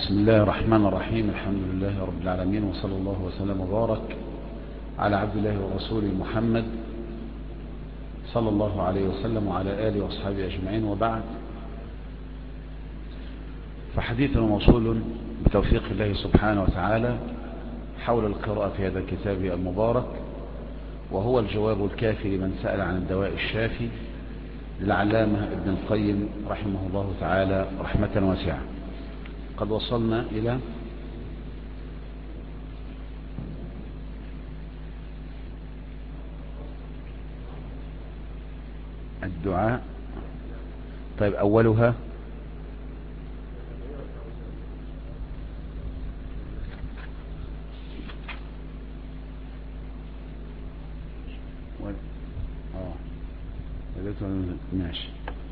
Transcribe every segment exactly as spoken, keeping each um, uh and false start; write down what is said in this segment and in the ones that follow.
بسم الله الرحمن الرحيم. الحمد لله رب العالمين، وصلى الله وسلم وبارك على عبد الله ورسوله محمد صلى الله عليه وسلم وعلى آله وأصحابه أجمعين، وبعد. فحديثنا موصول بتوفيق الله سبحانه وتعالى حول القراءة في هذا الكتاب المبارك، وهو الجواب الكافي لمن سأل عن الدواء الشافي للعلامة ابن القيم رحمه الله تعالى رحمة واسعة. قد وصلنا إلى الدعاء. طيب، أولها اه ماشي.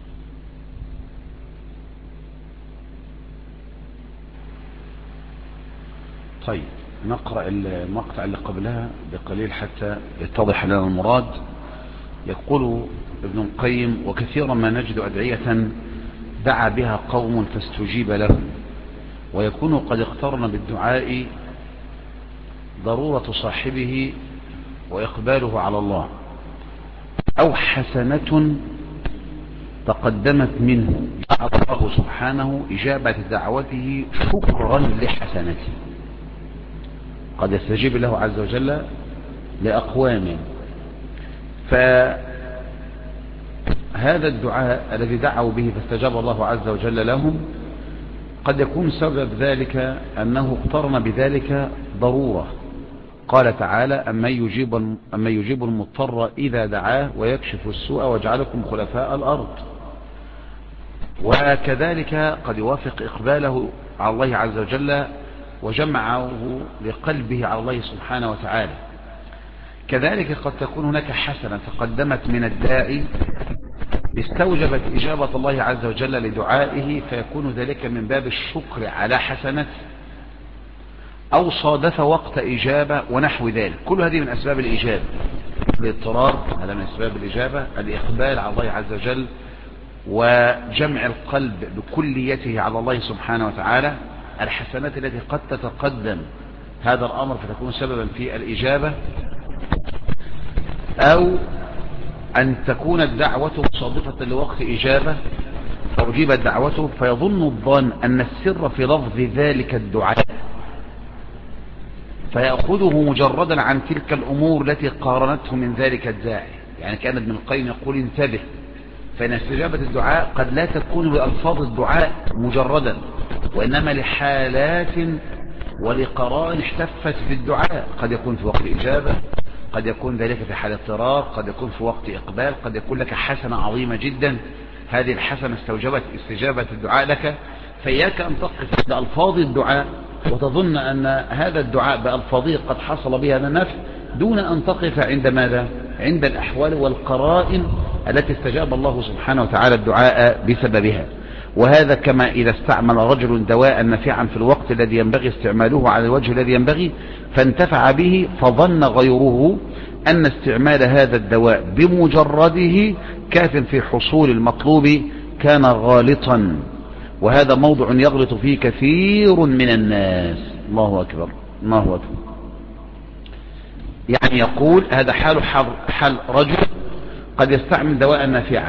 طيب، نقرأ المقطع اللي قبلها بقليل حتى يتضح لنا المراد. يقول ابن القيم: وكثيرا ما نجد أدعية دعا بها قوم فاستجيب له، ويكون قد اقترن بالدعاء ضرورة صاحبه وإقباله على الله، أو حسنة تقدمت منه جعل الله سبحانه إجابة دعوته شكرا لحسنته. قد يستجيب له عز وجل لأقوام، فهذا الدعاء الذي دعوا به فاستجاب الله عز وجل لهم قد يكون سبب ذلك أنه اقترن بذلك ضرورة. قال تعالى: أما يجيب, أما يجيب المضطر إذا دعاه ويكشف السوء ويجعلكم خلفاء الأرض. وكذلك قد يوافق إقباله على الله عز وجل وجمعه لقلبه على الله سبحانه وتعالى. كذلك قد تكون هناك حسنة تقدمت من الداعي استوجبت إجابة الله عز وجل لدعائه، فيكون ذلك من باب الشكر على حسنة، أو صادف وقت إجابة ونحو ذلك. كل هذه من أسباب الإجابة. الاضطرار هذا من أسباب الإجابة، الإقبال على الله عز وجل وجمع القلب بكليته على الله سبحانه وتعالى، الحسنات التي قد تتقدم هذا الأمر فتكون سببا في الإجابة، أو أن تكون الدعوة صادفة لوقت إجابة فأجيبت دعوته، فيظن الظان أن السر في لفظ ذلك الدعاء فيأخذه مجردا عن تلك الأمور التي قارنته من ذلك الداعي. يعني كان ابن القيم يقول: انتبه، فإن استجابة الدعاء قد لا تكون بألفاظ الدعاء مجردا، وإنما لحالات ولقرائن احتفت بالدعاء. قد يكون في وقت إجابة، قد يكون ذلك في حال اضطرار، قد يكون في وقت إقبال، قد يكون لك حسنة عظيمة جدا، هذه الحسنة استوجبت استجابة الدعاء لك. فإياك أن تقف بألفاظ الدعاء وتظن أن هذا الدعاء بألفاظه قد حصل به هذا النفع، دون أن تقف عند ماذا؟ عند الأحوال والقرائن التي استجاب الله سبحانه وتعالى الدعاء بسببها. وهذا كما إذا استعمل رجل دواء نافعا في الوقت الذي ينبغي استعماله على الوجه الذي ينبغي فانتفع به، فظن غيره أن استعمال هذا الدواء بمجرده كاف في حصول المطلوب، كان غالطا. وهذا موضع يغلط فيه كثير من الناس. الله أكبر، الله أكبر. يعني يقول هذا حال حال رجل قد يستعمل دواء نافعا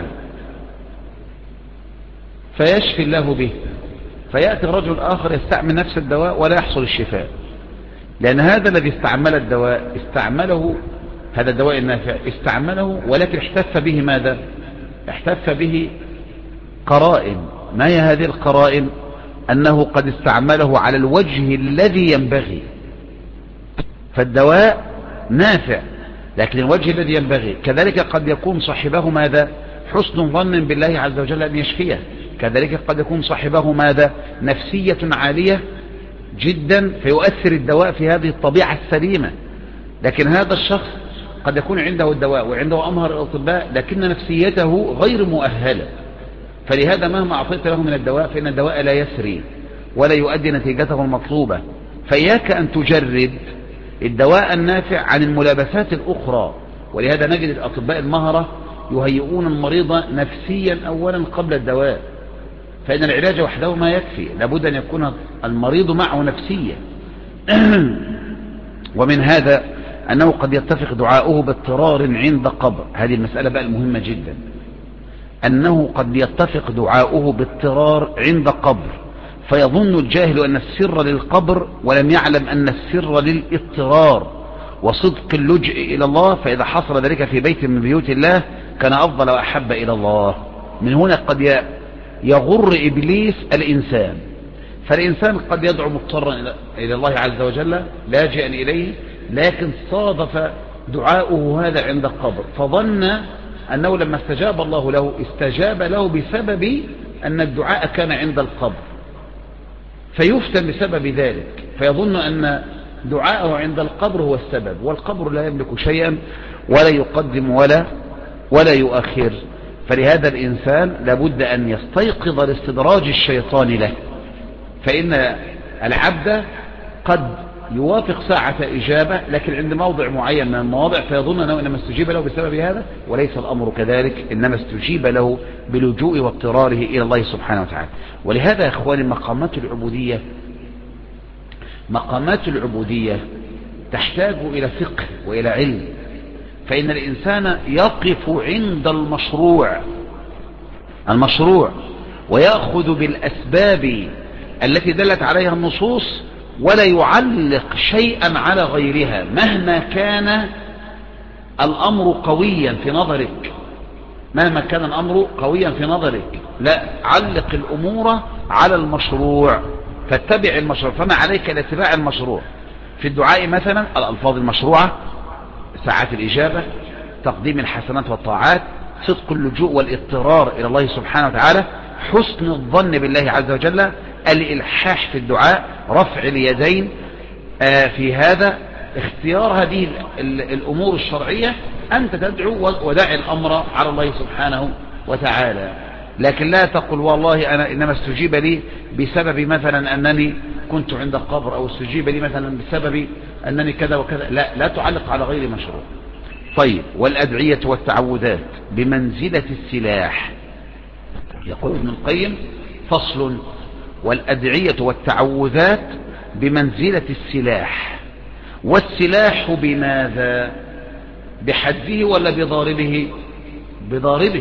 فيشفي الله به، فيأتي رجل آخر يستعمل نفس الدواء ولا يحصل الشفاء، لأن هذا الذي استعمل الدواء استعمله هذا الدواء النافع استعمله، ولكن احتف به ماذا؟ احتف به قرائن. ما هي هذه القرائن؟ أنه قد استعمله على الوجه الذي ينبغي، فالدواء نافع لكن الوجه الذي ينبغي. كذلك قد يكون صاحبه ماذا؟ حسن ظن بالله عز وجل أن يشفيه. كذلك قد يكون صاحبه ماذا؟ نفسية عالية جدا فيؤثر الدواء في هذه الطبيعة السليمة. لكن هذا الشخص قد يكون عنده الدواء وعنده أمهر الأطباء لكن نفسيته غير مؤهلة، فلهذا مهما أعطيت له من الدواء فإن الدواء لا يسري ولا يؤدي نتيجته المطلوبة. فإياك أن تجرد الدواء النافع عن الملابسات الأخرى. ولهذا نجد الأطباء المهرة يهيئون المريض نفسيا أولا قبل الدواء، فإن العلاج وحده ما يكفي، لابد أن يكون المريض معه نفسيا. ومن هذا أنه قد يتفق دعاؤه باضطرار عند قبر، هذه المسألة بقى المهمة جدا، أنه قد يتفق دعاؤه باضطرار عند قبر، فيظن الجاهل أن السر للقبر ولم يعلم أن السر للاضطرار وصدق اللجئ إلى الله، فإذا حصل ذلك في بيت من بيوت الله كان أفضل وأحب إلى الله. من هنا قد يغر إبليس الإنسان، فالإنسان قد يدعو مضطرا إلى الله عز وجل لاجئا إليه، لكن صادف دعاؤه هذا عند القبر، فظن أنه لما استجاب الله له استجاب له بسبب أن الدعاء كان عند القبر، فيفتن بسبب ذلك، فيظن أن دعاءه عند القبر هو السبب، والقبر لا يملك شيئا ولا يقدم ولا ولا يؤخر. فلهذا الإنسان لابد أن يستيقظ لاستدراج الشيطان له، فإن العبد قد يوافق ساعة إجابة لكن عند موضع معين من المواضع فيظن أنه إنما استجيب له بسبب هذا، وليس الأمر كذلك، إنما استجيب له بلجوء واضطراره إلى الله سبحانه وتعالى. ولهذا يا إخواني مقامات العبودية مقامات العبودية تحتاج إلى فقه وإلى علم، فإن الإنسان يقف عند المشروع المشروع ويأخذ بالأسباب التي دلت عليها النصوص، ولا يعلق شيئا على غيرها مهما كان الأمر قويا في نظرك مهما كان الأمر قويا في نظرك لا، علق الأمور على المشروع، فاتبع المشروع. فما عليك لاتباع المشروع في الدعاء مثلا، الألفاظ المشروعة، ساعات الإجابة، تقديم الحسنات والطاعات، صدق اللجوء والاضطرار إلى الله سبحانه وتعالى، حسن الظن بالله عز وجل، الإلحاح في الدعاء، رفع اليدين في هذا، اختيار هذه الأمور الشرعية، أنت تدعو ودع الأمر على الله سبحانه وتعالى. لكن لا تقل والله أنا إنما استجيب لي بسبب مثلا أنني كنت عند القبر، أو استجيب لي مثلا بسبب أنني كذا وكذا، لا لا تعلق على غير مشروع. طيب، والأدعية والتعوذات بمنزلة السلاح. يقول ابن القيم فصل: والأدعية والتعوذات بمنزلة السلاح. والسلاح بماذا؟ بحده ولا بضاربه؟ بضاربه.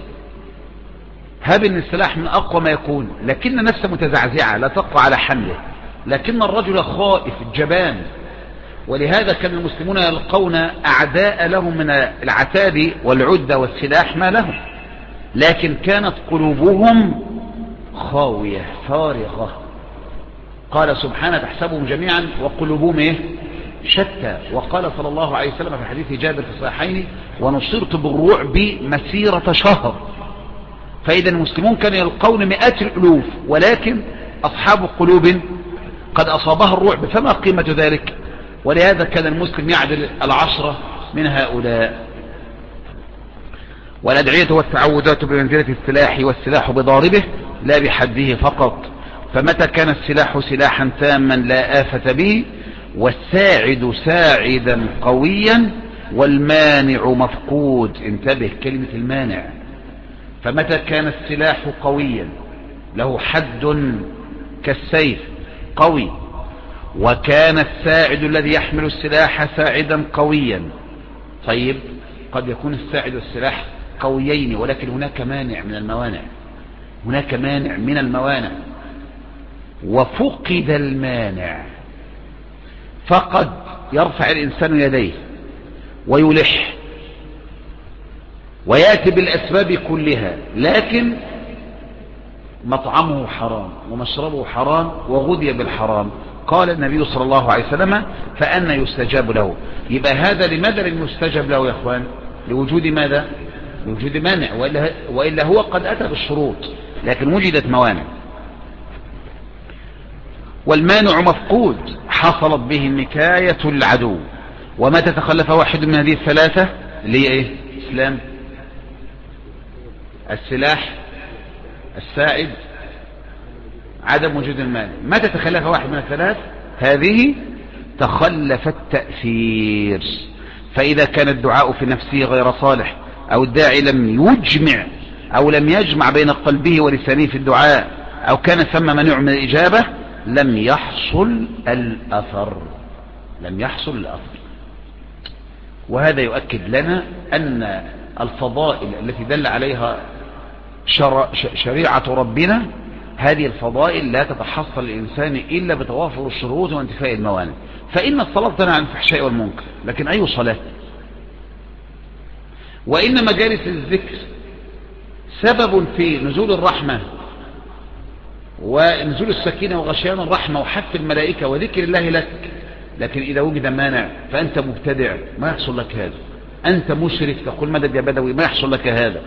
هب ان السلاح من أقوى ما يكون، لكن نفسه متزعزعة لا تقوى على حمله، لكن الرجل خائف جبان. ولهذا كان المسلمون يلقون أعداء لهم من العتاد والعدة والسلاح ما لهم، لكن كانت قلوبهم خاوية فارغة. قال سبحانه: تحسبهم جميعا وقلوبهم ايه؟ شتى. وقال صلى الله عليه وسلم في حديث جابر في الصحيحين: ونصرت بالرعب مسيرة شهر. فإذا المسلمون كانوا يلقون مئات الألوف، ولكن أصحاب قلوب قد أصابها الرعب، فما قيمة ذلك؟ ولهذا كان المسلم يعدل العشرة من هؤلاء. والأدعية والتعوذات بمنزلة السلاح، والسلاح بضاربه لا بحده فقط. فمتى كان السلاح سلاحا تاما لا آفة به، والساعد ساعدا قويا، والمانع مفقود. انتبه كلمة المانع. فمتى كان السلاح قويا له حد كالسيف قوي، وكان الساعد الذي يحمل السلاح ساعدا قويا. طيب، قد يكون الساعد والسلاح قويين، ولكن هناك مانع من الموانع هناك مانع من الموانع وفقد المانع، فقد يرفع الإنسان يديه ويلح ويأتي بالأسباب كلها، لكن مطعمه حرام ومشربه حرام وغذي بالحرام. قال النبي صلى الله عليه وسلم: فأنا يستجاب له. يبقى هذا لماذا لم يستجاب له يا أخوان؟ لوجود ماذا؟ لوجود مانع، وإلا, وإلا هو قد أتى بالشروط، لكن وجدت موانع. والمانع مفقود، حصلت به النكاية العدو. وما تتخلف واحد من هذه الثلاثة اللي هي ايه؟ اسلام، السلاح، الساعد، عدم وجود المانع. ما تتخلف واحد من الثلاث هذه تخلف التأثير. فإذا كان الدعاء في نفسه غير صالح، أو الداعي لم يجمع أو لم يجمع بين قلبه ولسانه في الدعاء، أو كان ثم منع من الإجابة لم يحصل الأثر لم يحصل الأثر. وهذا يؤكد لنا أن الفضائل التي دل عليها شريعة ربنا هذه الفضائل لا تتحصل الإنسان إلا بتوافر الشروط وانتفاء الموانع. فإن الصلاة تنهى عن الفحشاء والمنكر، لكن أي صلاة؟ وإن مجالس الذكر سبب في نزول الرحمة ونزول السكينة وغشيان الرحمة وحث الملائكة وذكر الله لك، لكن إذا وجد مانع فأنت مبتدع ما يحصل لك هذا، أنت مشرك تقول مدد يا بدوي ما يحصل لك هذا.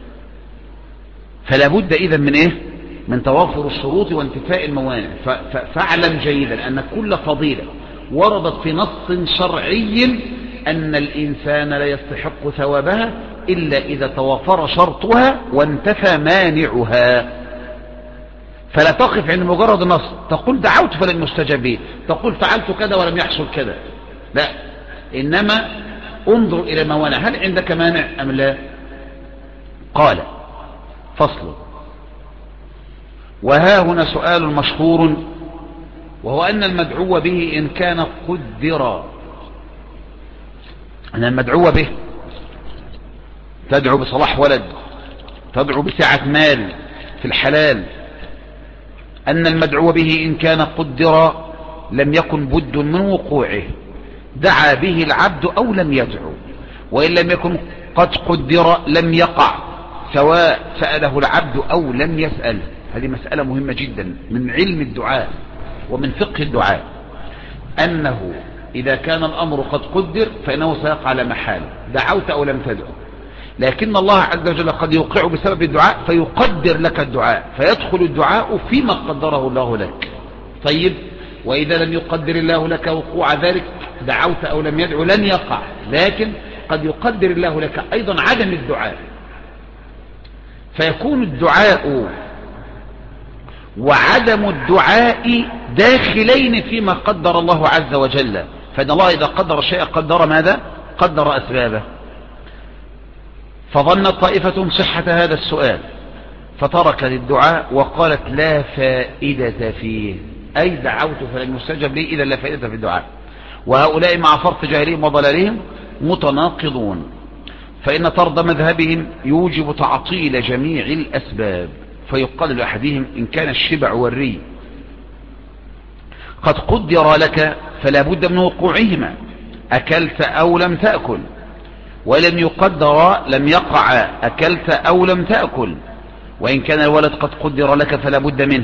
فلا بد إذن من إيه؟ من توافر الشروط وانتفاء الموانع. فاعلم جيدا أن كل فضيلة وردت في نص شرعي أن الإنسان لا يستحق ثوابها إلا إذا توافر شرطها وانتفى مانعها. فلا تقف عند مجرد نص تقول دعوت فلم يستجب لي، تقول فعلت كذا ولم يحصل كذا، لا، إنما انظر إلى الموانع، هل عندك مانع أم لا؟ قال فصل. وها هنا سؤال مشهور، وهو أن المدعو به إن كان قدر، أن المدعو به تدعو بصلاح ولد، تدعو بسعة مال في الحلال، أن المدعو به إن كان قدر لم يكن بد من وقوعه، دعا به العبد أو لم يدعو، وإن لم يكن قد قدر لم يقع سواء سأله العبد أو لم يسأل. هذه مسألة مهمة جدا من علم الدعاء ومن فقه الدعاء، أنه إذا كان الأمر قد قدر فإنه سيقع على محال، دعوت أو لم تدعو، لكن الله عز وجل قد يوقع بسبب الدعاء فيقدر لك الدعاء، فيدخل الدعاء فيما قدره الله لك. طيب، وإذا لم يقدر الله لك وقوع ذلك دعوت أو لم يدعو لن يقع، لكن قد يقدر الله لك أيضا عدم الدعاء، فيكون الدعاء وعدم الدعاء داخلين فيما قدر الله عز وجل. فإن الله إذا قدر شيئا قدر ماذا؟ قدر أسبابه. فظنت طائفة صحة هذا السؤال فتركت الدعاء وقالت لا فائدة فيه، أي دعوت فلن يستجب لي إذا لا فائدة في الدعاء. وهؤلاء مع فرط جاهلهم وضلالهم متناقضون، فإن طرد مذهبهم يوجب تعطيل جميع الأسباب. فيقال لأحدهم إن كان الشبع والري قد قدر لك فلا بد من وقوعهما، أكلت أو لم تأكل، ولم يقدر لم يقع، أكلت أو لم تأكل. وإن كان الولد قد قدر لك فلا بد منه،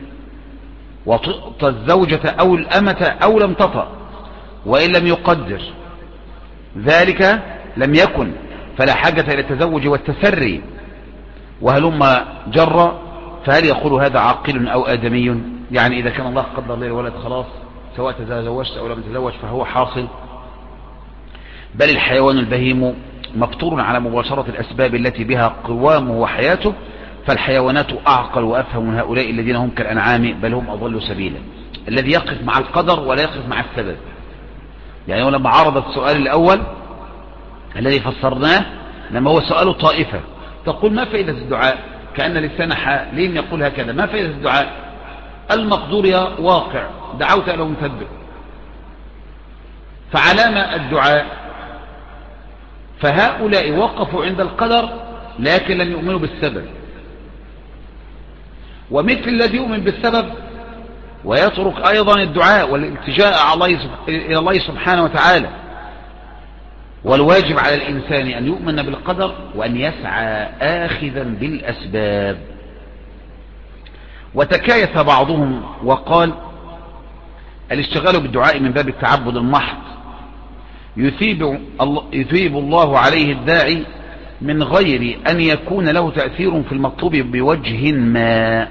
وطئت الزوجة أو الأمة أو لم تطأ، وإن لم يقدر ذلك لم يكن، فلا حاجة إلى التزوج والتسري. وهلما جر، فهل يقول هذا عاقل أو آدمي؟ يعني إذا كان الله قدر لي الولد خلاص سواء تزوجت أو لم تزوج فهو حاصل. بل الحيوان البهيم مفطور على مباشرة الأسباب التي بها قوامه وحياته، فالحيوانات أعقل وأفهم من هؤلاء الذين هم كالأنعام بل هم أضل سبيلا. الذي يقف مع القدر ولا يقف مع السبب. يعني لما عرض السؤال الأول الذي فسرناه، لما هو سؤال طائفة تقول ما فائدة الدعاء، كأن لسان حالين يقول هكذا، ما فائدة الدعاء؟ المقدور يا واقع، دعوت أو لم تدعو، فعلامة الدعاء. فهؤلاء وقفوا عند القدر لكن لم يؤمنوا بالسبب، ومثل الذي يؤمن بالسبب ويترك أيضا الدعاء والالتجاء إلى الله سبحانه وتعالى. والواجب على الإنسان أن يؤمن بالقدر وأن يسعى آخذا بالأسباب. وتكايث بعضهم وقال الاشتغال بالدعاء من باب التعبد المحض يثيب الله, يثيب الله عليه الداعي من غير أن يكون له تأثير في المطلوب بوجه ما.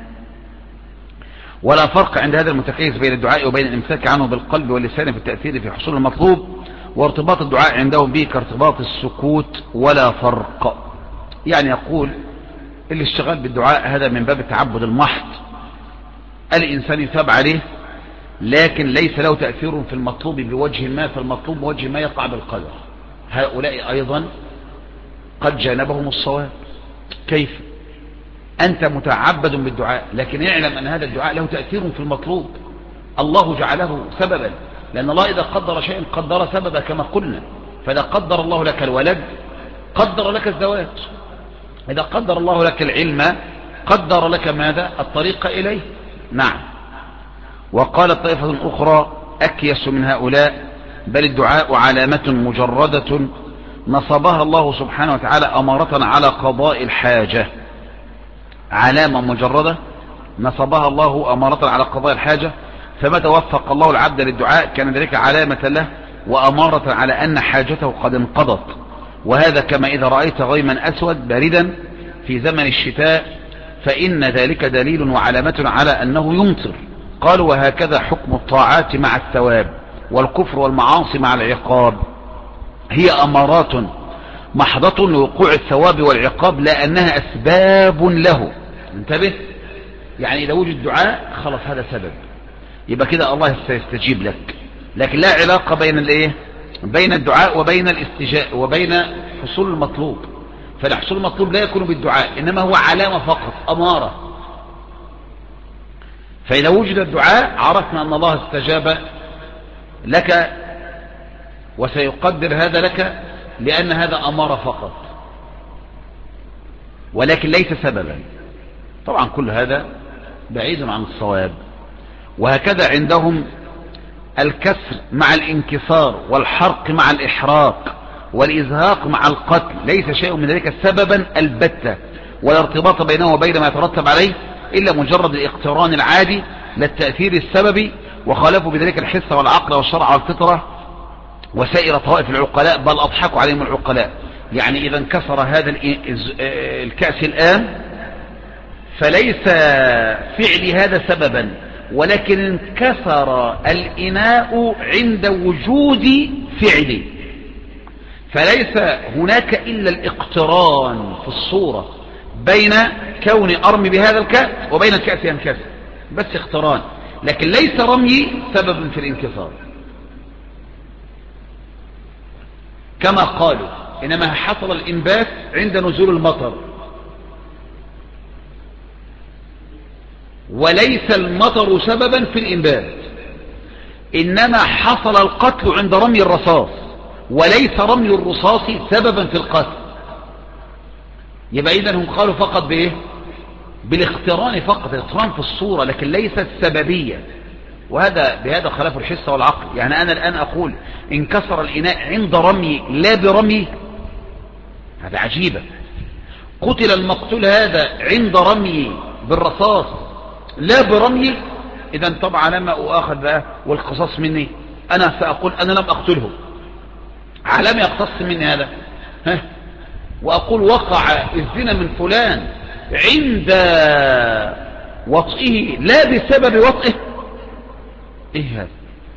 ولا فرق عند هذا المتكيف بين الدعاء وبين الامساك عنه بالقلب واللسان في التأثير في حصول المطلوب، وارتباط الدعاء عندهم به كارتباط السكوت ولا فرق. يعني يقول الاشتغال بالدعاء هذا من باب التعبد المحض، الإنسان يثاب عليه لكن ليس له تأثير في المطلوب بوجه ما، فالمطلوب بوجه ما يقع بالقدر. هؤلاء أيضا قد جانبهم الصواب. كيف؟ أنت متعبد بالدعاء، لكن اعلم أن هذا الدعاء له تأثير في المطلوب. الله جعله سببا، لأن الله إذا قدر شيئا قدر سببا كما قلنا. فإذا قدر الله لك الولد قدر لك الزواج، إذا قدر الله لك العلم قدر لك ماذا؟ الطريق إليه. نعم. وقالت طائفة أخرى أكيس من هؤلاء: بل الدعاء علامة مجردة نصبها الله سبحانه وتعالى أمارة على قضاء الحاجة. علامة مجردة نصبها الله أمارة على قضاء الحاجة، فمتى وفق الله العبد للدعاء كان ذلك علامة له وأمارة على أن حاجته قد انقضت. وهذا كما إذا رأيت غيما أسود باردا في زمن الشتاء فإن ذلك دليل وعلامة على أنه يمطر. قالوا: وهكذا حكم الطاعات مع الثواب، والكفر والمعاصي مع العقاب، هي أمارات محضة لوقوع الثواب والعقاب لا أنها أسباب له. انتبه، يعني إذا وجد دعاء خلاص هذا سبب، يبقى كده الله سيستجيب لك، لكن لا علاقة بين الايه بين الدعاء وبين الاستجاء وبين حصول المطلوب. فالحصول المطلوب لا يكون بالدعاء، إنما هو علامة فقط، أمارة. فإذا وجد الدعاء عرفنا أن الله استجاب لك وسيقدر هذا لك، لأن هذا أمارة فقط ولكن ليس سببا. طبعا كل هذا بعيد عن الصواب. وهكذا عندهم الكسر مع الانكسار، والحرق مع الإحراق، والإزهاق مع القتل، ليس شيء من ذلك سببا البتة، ولا ارتباط بينه وبين ما يترتب عليه إلا مجرد الاقتران العادي لا التأثير السببي. وخالفوا بذلك الحس والعقل والشرع والفطرة وسائر طوائف العقلاء، بل أضحكوا عليهم العقلاء. يعني إذا انكسر هذا الكأس الآن فليس فعل هذا سببا، ولكن انكسر الإناء عند وجود فعل، فليس هناك إلا الاقتران في الصورة بين كون أرمي بهذا الكأس وبين الكأس ينكسر، بس اقتران، لكن ليس رمي سبب في الانكسار. كما قالوا إنما حصل الإنبات عند نزول المطر، وليس المطر سببا في الإنبات، إنما حصل القتل عند رمي الرصاص، وليس رمي الرصاص سببا في القتل. يبقى إذن هم قالوا فقط بإيه؟ بالاقتران فقط، الاقتران في الصورة، لكن ليست سببية. وهذا بهذا خلاف الحس والعقل. يعني أنا الآن أقول انكسر الإناء عند رمي لا برمي، هذا عجيبة. قتل المقتول هذا عند رمي بالرصاص لا برمي، إذن طبعا لما أؤاخذ بقى والقصاص مني، أنا سأقول أنا لم أقتله، علم يقتص مني هذا؟ ها؟ وأقول وقع الزنا من فلان عند وطئه لا بسبب وطئه، إيه هذا؟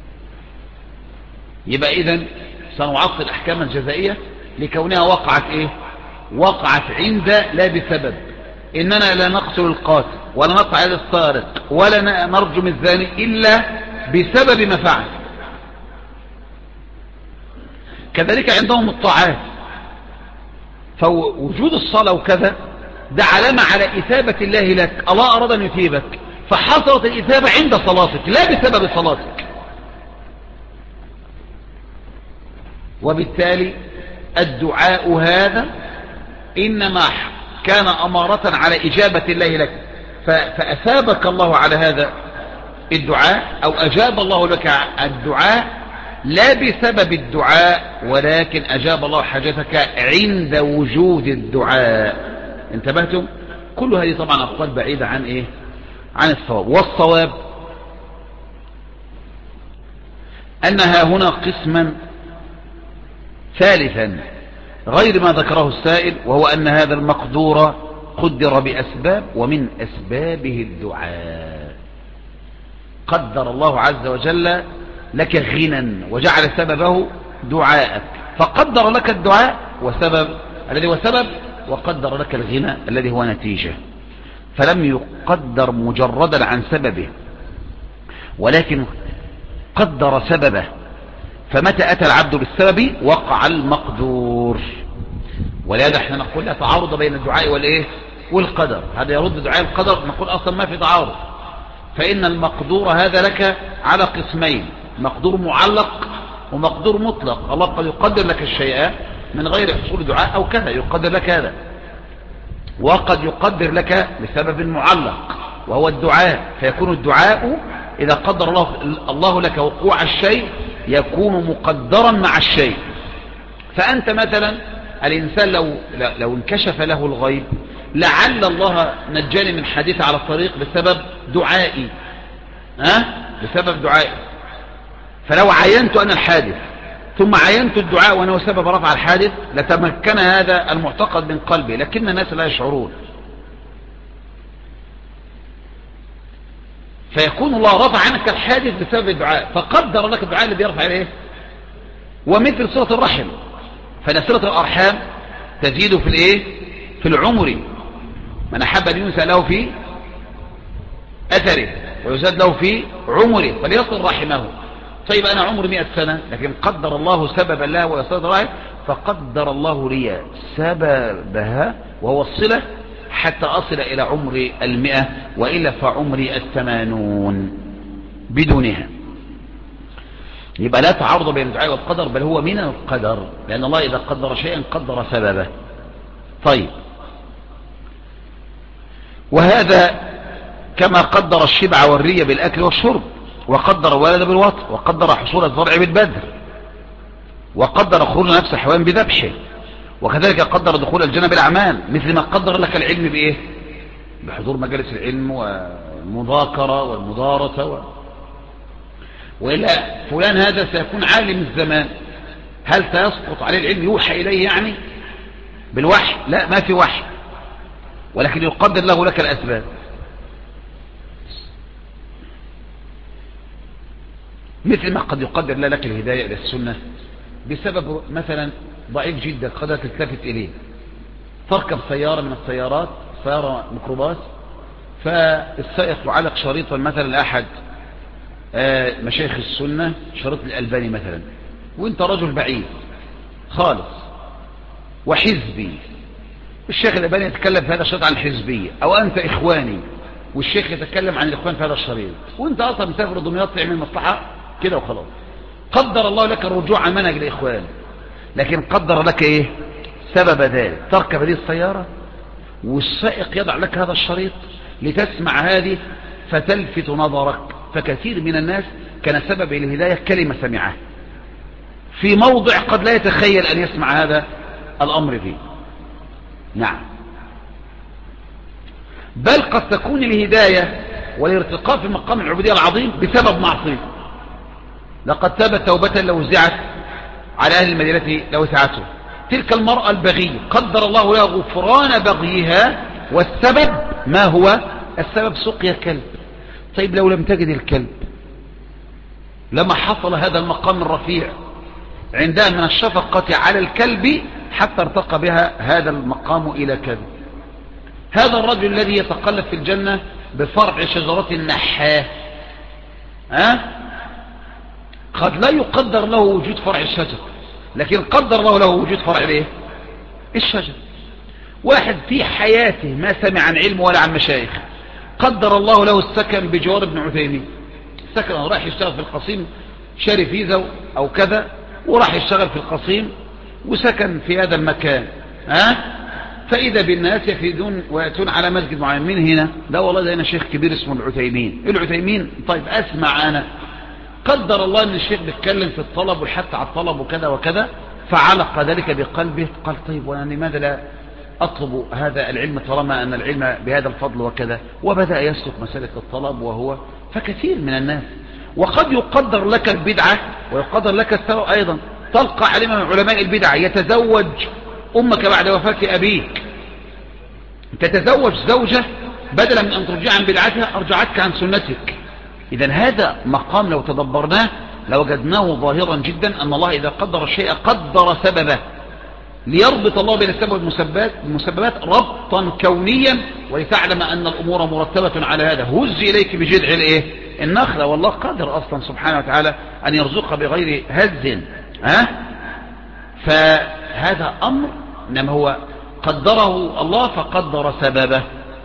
يبقى إذن سنعطل الأحكام الجزائية لكونها وقعت إيه؟ وقعت عند لا بسبب. إننا لا نقتل القاتل ولا نقطع يد السارق ولا نرجم الزاني إلا بسبب ما فعل. كذلك عندهم الطاعات، فوجود الصلاة وكذا ده علامة على إثابة الله لك، الله أراد أن يثيبك، فحصلت الإثابة عند صلاتك لا بسبب صلاتك. وبالتالي الدعاء هذا إنما كان أمارة على إجابة الله لك، فأثابك الله على هذا الدعاء، أو أجاب الله لك الدعاء لا بسبب الدعاء، ولكن أجاب الله حاجتك عند وجود الدعاء. انتبهتم؟ كل هذه طبعا أقوال بعيدة عن إيه؟ عن الصواب. والصواب أنها هنا قسما ثالثا غير ما ذكره السائل، وهو أن هذا المقدور قدر بأسباب، ومن أسبابه الدعاء. قدر الله عز وجل لك غنى وجعل سببه دعاءك، فقدر لك الدعاء وسبب الذي هو سبب، وقدر لك الغنى الذي هو نتيجة. فلم يقدر مجردا عن سببه، ولكن قدر سببه، فمتى أتى العبد بالسبب وقع المقدور. ولهذا احنا نقول لا تعارض بين الدعاء والإيه والقدر، هذا يرد دعاء القدر، نقول أصلا ما في تعارض. فإن المقدور هذا لك على قسمين، مقدور معلق ومقدور مطلق. الله قد يقدر لك الشيء من غير حصول دعاء أو كذا، يقدر لك هذا، وقد يقدر لك بسبب معلق وهو الدعاء، فيكون الدعاء إذا قدر الله, الله لك وقوع الشيء يكون مقدرا مع الشيء. فأنت مثلا الإنسان لو, لو انكشف له الغيب لعل الله نجاني من حادثة على الطريق بسبب دعائي، ها؟ بسبب دعائي، فلو عينت أنا الحادث ثم عينت الدعاء وأنه سبب رفع الحادث لتمكن هذا المعتقد من قلبي، لكن الناس لا يشعرون. فيكون الله رفع عنك الحادث بسبب الدعاء، فقدر لك الدعاء اللي بيرفع عليه. ومثل صلة الرحم، فنصلة الأرحام تزيد في الايه؟ في العمر، من أحب أن ينسى له في أثره ويزاد له في عمره فليصل رحمه. طيب أنا عمري مئة سنة لكن قدر الله سببا لها ويصل رحمه، فقدر الله لي سببها وهو الصلة حتى أصل إلى عمر المئة، وإلا فعمري الثمانون بدونها. يبقى لا تعارض بين الدعاء والقدر، بل هو من القدر، لأن الله إذا قدر شيئا قدر سببه. طيب، وهذا كما قدر الشبع والري بالأكل والشرب، وقدر الولد بالوطء، وقدر حصول الزرع بالبذر، وقدر خروج نفس الحيوان بذبحه، وكذلك قدر دخول الجنة بالأعمال، مثل ما قدر لك العلم بإيه؟ بحضور مجالس العلم والمذاكرة والمدارسة و... وإلا فلان هذا سيكون عالم الزمان، هل سيسقط عليه العلم يوحى إليه يعني بالوحي؟ لا، ما في وحي، ولكن يقدر له لك الأسباب. مثل ما قد يقدر لك الهداية إلى السنة بسبب مثلا ضعيف جدا قد تلتفت إليه، تركب سيارة من السيارات، سيارة ميكروباص، فالسائق يعلق شريطا مثلا لأحد مشايخ السنة، شريط الألباني مثلا، وانت رجل بعيد خالص وحزبي، الشيخ الألباني يتكلم في هذا الشريط عن الحزبية، أو أنت إخواني والشيخ يتكلم عن الإخوان في هذا الشريط، وانت أصلا مسافر دمياط تعمل مصلحة كده وخلاص. قدر الله لك الرجوع عن منهج الإخوان، لكن قدر لك إيه؟ سبب ذلك، تركب هذه السيارة والسائق يضع لك هذا الشريط لتسمع هذه فتلفت نظرك. فكثير من الناس كان سبب الهداية كلمة سمعها في موضع قد لا يتخيل أن يسمع هذا الأمر فيه. نعم، بل قد تكون الهداية والارتقاء في مقام العبودية العظيم بسبب معصية. لقد تابت توبة لو وزعت على أهل المدينة لوسعته. تلك المرأة البغية قدر الله لها غفران بغيها، والسبب ما هو؟ السبب سقيا كلب. طيب لو لم تجد الكلب لما حصل هذا المقام الرفيع عندها من الشفقة على الكلب حتى ارتقى بها هذا المقام إلى كلب. هذا الرجل الذي يتقلب في الجنة بفرع شجرة النحاه، ها؟ قد لا يقدر له وجود فرع الشجر، لكن قدر الله له وجود فرع الايه؟ الشجر. واحد في حياته ما سمع عن علم ولا عن مشايخ، قدر الله له السكن بجوار ابن عثيمين، سكن راح يشتغل في القصيم، شاري فيزا او كذا وراح يشتغل في القصيم وسكن في هذا المكان، ها؟ فإذا بالناس يفيدون ويأتون على مسجد معين. من هنا؟ لا والله ده هنا شيخ كبير اسمه العثيمين. العثيمين طيب أسمع أنا. قدر الله أن الشيخ بيتكلم في الطلب والحث على الطلب وكذا وكذا، فعلق ذلك بقلبه، قال طيب وأنا لماذا لا أطلب هذا العلم طالما أن العلم بهذا الفضل وكذا، وبدأ يسلك مسألة الطلب. وهو فكثير من الناس. وقد يقدر لك البدعة ويقدر لك السبب أيضا. تلقى علم من علماء البدع يتزوج أمك بعد وفاة أبيك، تتزوج زوجة بدلا من أن ترجع عن بدعتها أرجعتك عن سنتك. إذن هذا مقام لو تدبرناه لوجدناه ظاهرا جدا، أن الله إذا قدر الشيء قدر سببه، ليربط الله بين السبب والمسببات المسببات ربطا كونيا، ولتعلم أن الأمور مرتبة على هذا. هز إليك بجذع الإيه؟ النخلة. والله قادر أصلا سبحانه وتعالى أن يرزق بغير هز، ها؟ فهذا أمر إنما هو قدره الله فقدر سببه.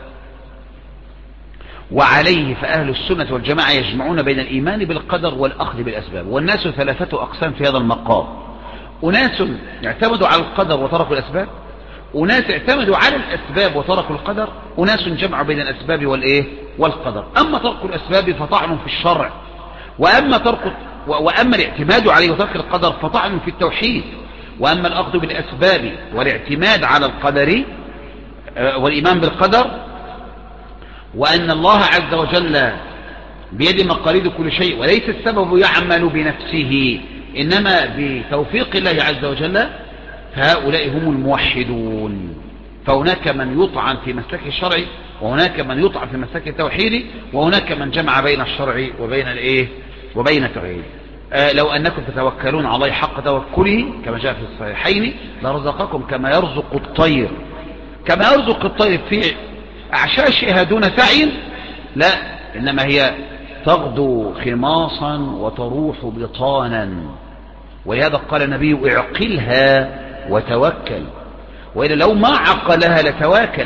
وعليه فأهل السنة والجماعة يجمعون بين الإيمان بالقدر والأخذ بالأسباب. والناس ثلاثة أقسام في هذا المقام: أناس اعتمدوا على القدر وتركوا الأسباب، أناس اعتمدوا على الأسباب وتركوا القدر، أناس جمعوا بين الأسباب والإيه والقدر. أما ترك الأسباب فطعن في الشرع، وأما ترك وأما الاعتماد عليه وترك القدر فطعن في التوحيد. وأما الأخذ بالأسباب والاعتماد على القدر والإيمان بالقدر، وأن الله عز وجل بيد مقاليد كل شيء وليس السبب يعمل بنفسه إنما بتوفيق الله عز وجل، فهؤلاء هم الموحدون. فهناك من يطعن في مسلك الشرع، وهناك من يطعن في مسلك التوحيد، وهناك من جمع بين الشرع وبين الايه وبين التوحيد. آه لو أنكم تتوكلون على الله حق توكله كما جاء في الصحيحين لرزقكم كما يرزق الطير، كما يرزق الطير في أعشاشها دون سعي، لا، إنما هي تغدو خماصا وتروح بطانا. ولهذا قال النبي: اعقلها وتوكل، وإلا لو ما عقلها لتواكل.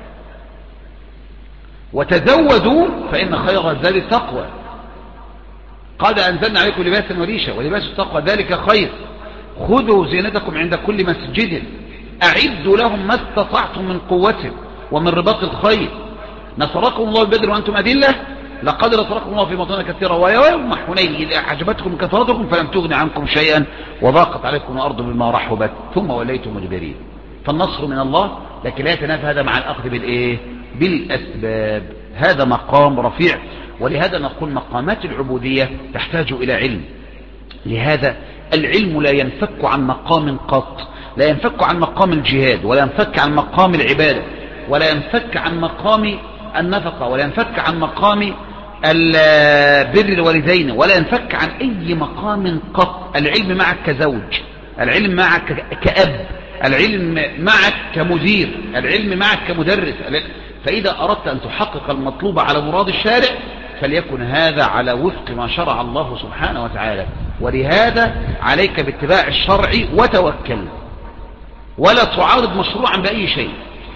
وتزودوا فإن خير الزاد التقوى. قد أنزلنا عليكم لباسا وريشا ولباس التقوى ذلك خير. خذوا زينتكم عند كل مسجد، أعدوا لهم ما استطعتم من قوة ومن رباط الخيل. نصركم الله ببدر وأنتم أذلة، لقد نصركم الله في مواطن كثيرة ويوم حنين إذ أعجبتكم كثرتكم فلم تغن عنكم شيئا وضاقت عليكم الأرض بما رحبت ثم وليتم مدبرين. فالنصر من الله، لكن لا يتنافى هذا مع الأخذ بالإيه بالأسباب. هذا مقام رفيع، ولهذا نقول مقامات العبودية تحتاج إلى علم. لهذا العلم لا ينفك عن مقام قط، لا ينفك عن مقام الجهاد، ولا ينفك عن مقام العبادة، ولا ينفك عن مقام النفقة، ولا ينفك عن مقام بر الوالدين، ولا ينفك عن أي مقام قط. العلم معك كزوج، العلم معك كأب، العلم معك كمدير، العلم معك كمدرس. فإذا أردت أن تحقق المطلوب على مراد الشارع فليكن هذا على وفق ما شرع الله سبحانه وتعالى. ولهذا عليك باتباع الشرع وتوكل، ولا تعارض مشروعا بأي شيء.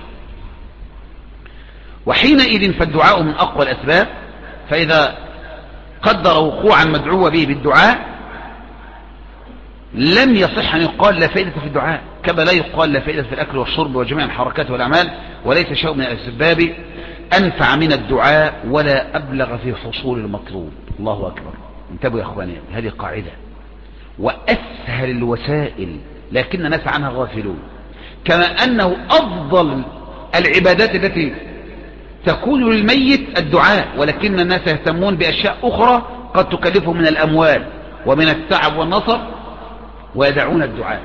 وحينئذ فالدعاء من أقوى الأسباب. فإذا قدر وقوع المدعو به بالدعاء لم يصح أن يقال لا فائدة في الدعاء، كما لا يقال لا فائدة في الأكل والشرب وجميع الحركات والأعمال. وليس شيء من الأسباب أنفع من الدعاء ولا أبلغ في حصول المطلوب. الله أكبر. انتبهوا يا أخواني، هذه قاعدة. وأسهل الوسائل لكن الناس عنها غافلون. كما أنه أفضل العبادات التي تكون للميت الدعاء، ولكن الناس يهتمون بأشياء أخرى قد تكلفهم من الأموال ومن التعب والنصر ويدعون الدعاء.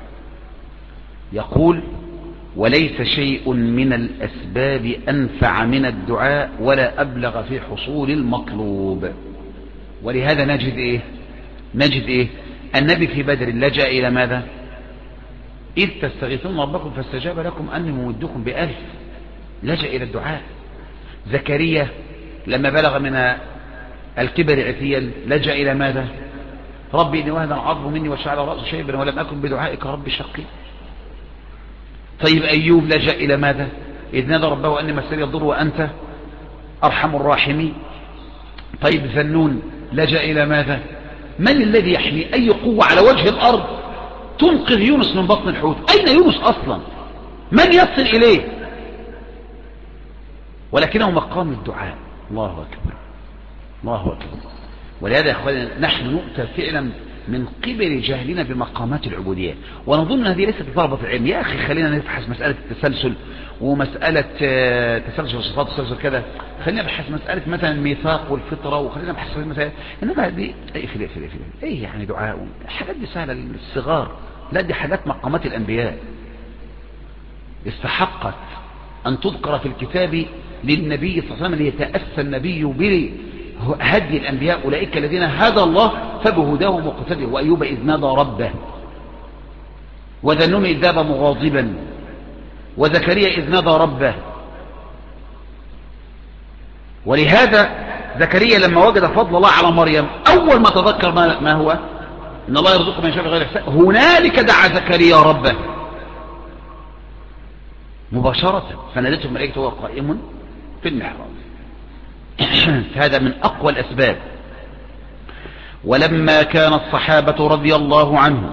يقول: وليس شيء من الأسباب أنفع من الدعاء ولا أبلغ في حصول المطلوب. ولهذا نجد إيه نجد إيه النبي في بدر لجأ إلى ماذا؟ إذ تستغيثون ربكم فاستجاب لكم أني ممدكم بألف. لجأ إلى الدعاء. زكريا لما بلغ من الكبر عتيا لجأ إلى ماذا؟ ربي إني وهن العظم مني وشعل رأس شيبا ولم أكن بدعائك ربي شقي. طيب أيوب لجأ إلى ماذا؟ إذ نادى ربه أني مسني الضر وأنت أرحم الراحمين. طيب ذنون لجأ إلى ماذا؟ من الذي يحمي؟ أي قوة على وجه الأرض تنقذ يونس من بطن الحوت؟ أين يونس أصلا؟ من يصل إليه؟ ولكنه مقام الدعاء. الله أكبر، الله أكبر. ولهذا يا أخواني نحن نؤتى فعلا من قبل جهلنا بمقامات العبودية، ونظن هذه ليست طلبة العلم. يا أخي خلينا نبحث مسألة التسلسل ومسألة تسلسل الصفات تسلسل كذا، خلينا نبحث مسألة مثلا الميثاق والفطرة، وخلينا نبحث مسألة إنما دي أي خلاف خلاف إيه يعني دعاء حاجات دي سهلة للصغار. لا، دي حاجات مقامات الأنبياء استحقت أن تذكر في الكتاب للنبي صلى الله عليه وسلم ليتأسى النبي بهدي الأنبياء. أولئك الذين هدى الله فبهداه مقتدي. وأيوب إذ نادى ربه، وذا النون إذ ذهب مغاضبا، وزكريا إذ نادى ربه. ولهذا زكريا لما وجد فضل الله على مريم أول ما تذكر ما هو إن الله يرزق من يشاء بغير حساب، هنالك دعا زكريا ربه. مباشرة، فنادته الملائكة وهو قائم في المحراب. هذا من أقوى الأسباب. ولما كان الصحابة رضي الله عنهم،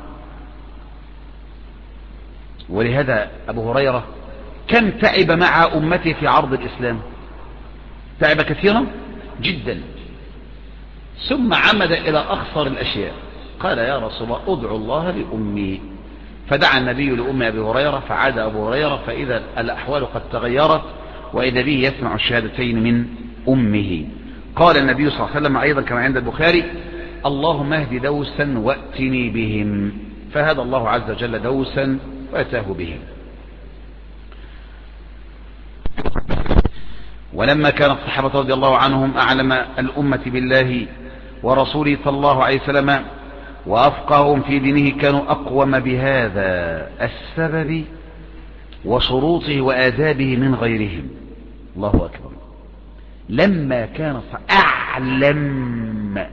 ولهذا أبو هريرة كم تعب مع أمته في عرض الإسلام، تعب كثيرا جدا، ثم عمد إلى أخصر الأشياء، قال يا رسول الله ادعو الله لأمي، فدعا النبي لأم أبي هريرة، فعاد أبو هريرة فإذا الأحوال قد تغيرت، وإذا به يسمع الشهادتين من أمه. قال النبي صلى الله عليه وسلم أيضا كما عند البخاري اللهم اهد دوسا وأتني بهم، فهدى الله عز وجل دوسا وأتاه بهم. ولما كان الصحابة رضي الله عنهم أعلم الأمة بالله ورسوله صلى الله عليه وسلم وأفقههم في دينه، كانوا أقوم بهذا السبب وشروطه وآدابه من غيرهم. الله أكبر. لما كان أعلم،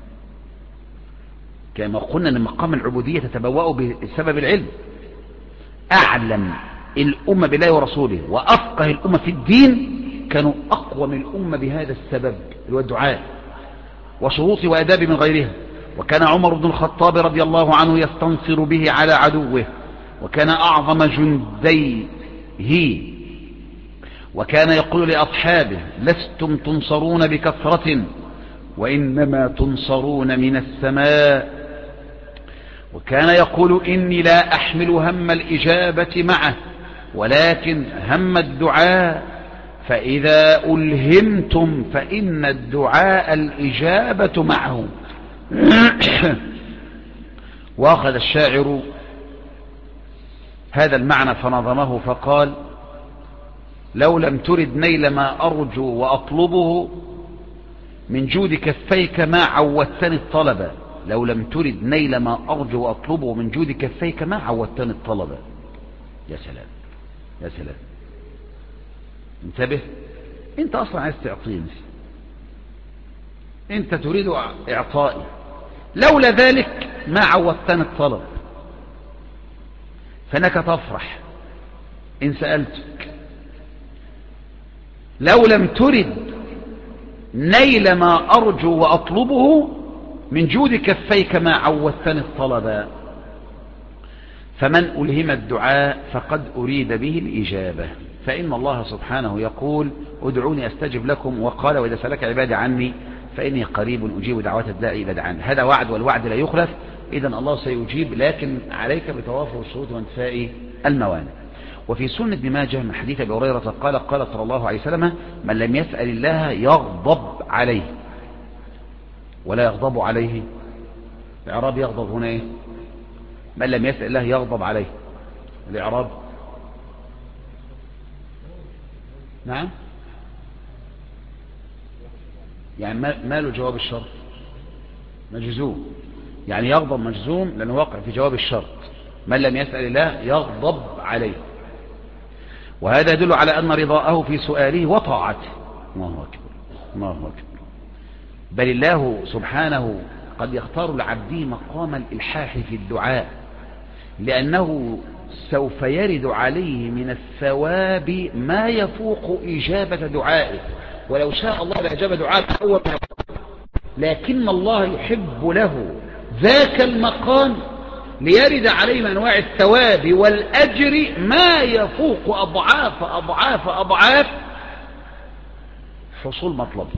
كما قلنا أن مقام العبودية تتبوأ بسبب العلم، أعلم الأمة بالله ورسوله وأفقه الأمة في الدين، كانوا أقوم الأمة بهذا السبب الدعاء وشروطه وآدابه من غيرهم. وكان عمر بن الخطاب رضي الله عنه يستنصر به على عدوه، وكان أعظم جنديه، وكان يقول لأصحابه لستم تنصرون بكثرة وإنما تنصرون من السماء. وكان يقول إني لا أحمل هم الإجابة معه ولكن هم الدعاء، فإذا ألهمتم فإن الدعاء الإجابة معه. وأخذ الشاعر هذا المعنى فنظمه فقال لو لم ترد نيل ما أرجو وأطلبه من جود كفيك ما عودتني الطلب. لو لم ترد نيل ما أرجو وأطلبه من جود كفيك ما عودتني الطلب. يا سلام يا سلام. انتبه، انت اصلا عايز تعطيني، انت تريد اعطائي، لولا ذلك ما عودتني الطلب، فانك تفرح ان سألتك. لو لم ترد نيل ما أرجو وأطلبه من جود كفيك ما عودتني الطلب، فمن ألهم الدعاء فقد أريد به الإجابة، فإن الله سبحانه يقول ادعوني أستجب لكم، وقال وإذا سألك عبادي عني فإني قريب أجيب دعوات الداعي إذا دعاني. هذا وعد، والوعد لا يخلف، إذن الله سيجيب، لكن عليك بتوافر الشروط وانتفاء الموانع. وفي سنة ابن ماجه من حديث أبي هريرة قال قال صلى الله عليه وسلم من لم يسأل الله يغضب عليه ولا يغضب عليه. الإعراب يغضب هنا إيه؟ من لم يسأل الله يغضب عليه. الإعراب نعم، يعني ما له جواب الشرط مجزوم، يعني يغضب مجزوم لأنه واقع في جواب الشرط. من لم يسأل الله يغضب عليه، وهذا يدل على أن رضاءه في سؤاله وطاعته. الله أكبر الله أكبر. بل الله سبحانه قد يختار لعبده مقام الإلحاح في الدعاء، لأنه سوف يرد عليه من الثواب ما يفوق إجابة دعائه، ولو شاء الله لأجاب دعائه أول ما يقول، لكن الله يحب له ذاك المقام ليرد عليه من أنواع الثواب والأجر ما يفوق أضعاف أضعاف أضعاف حصول مطلبه.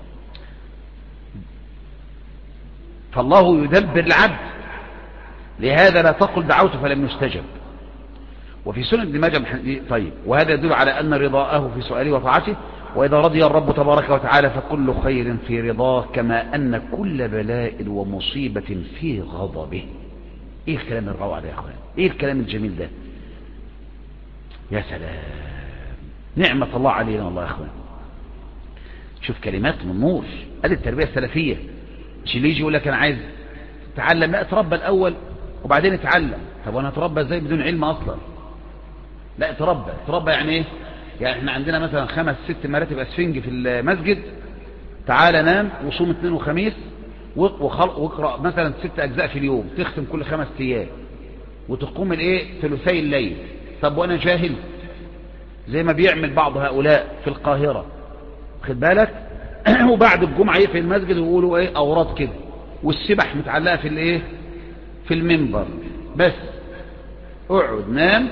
فالله يدبر العبد، لهذا لا تقل دعوت فلم يستجب. وفي سنة ابن ماجه طيب، وهذا يدل على أن رضاءه في سؤاله وطاعته. وإذا رضي الرب تبارك وتعالى فكل خير في رضاه، كما أن كل بلاء ومصيبة في غضبه. ايه الكلام الروعة ده يا اخوان، ايه الكلام الجميل ده، يا سلام، نعمة الله علينا والله يا اخوان. شوف كلمات من نور، ادي التربية السلفية. مش اللي يجي يقول لك انا عايز تعلم، لا اتربى الاول وبعدين اتعلم. طب وانا اتربى ازاي بدون علم اصلا؟ لا اتربى اتربى يعني ايه؟ يعني احنا عندنا مثلا خمس ست مراتب اسفنج في المسجد، تعال نام وصوم اثنين وخميس واقرأ مثلا ست أجزاء في اليوم، تختم كل خمس أيام وتقوم الايه ثلثي الليل. طب وأنا جاهل؟ زي ما بيعمل بعض هؤلاء في القاهرة، خد بالك. وبعد الجمعة يقفل المسجد ويقولوا ايه اوراد كده، والسبح متعلقة في الايه في المنبر. بس اقعد نام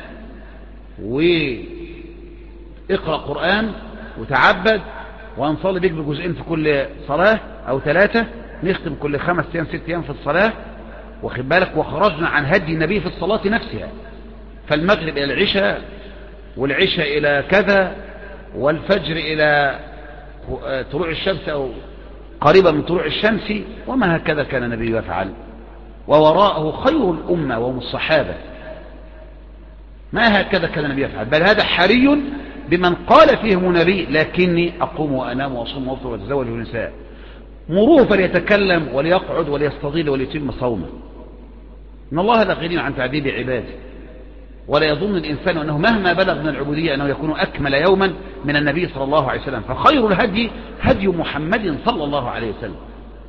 واقرأ قرآن وتعبد، وهنصلي بيك بجزئين في كل صلاة او ثلاثة، نختم كل خمس ايام ست ايام في الصلاة، واخد بالك. وخرجنا عن هدي النبي في الصلاة نفسها، فالمغرب الى العشاء، والعشاء الى كذا، والفجر الى طلوع الشمس او قريبا من طلوع الشمس، وما هكذا كان النبي يفعل، ووراءه خير الأمة وهم الصحابة. ما هكذا كان النبي يفعل، بل هذا حري بمن قال فيهم نبي لكني أقوم وأنام وأصوم وأفطر وأتزوج النساء. مروه فليتكلم وليقعد وليستظل وليتم صومه. إن الله لا غني عن تعذيب عباده، ولا يظن الإنسان أنه مهما بلغ من العبودية أنه يكون أكمل يوما من النبي صلى الله عليه وسلم. فخير الهدي هدي محمد صلى الله عليه وسلم.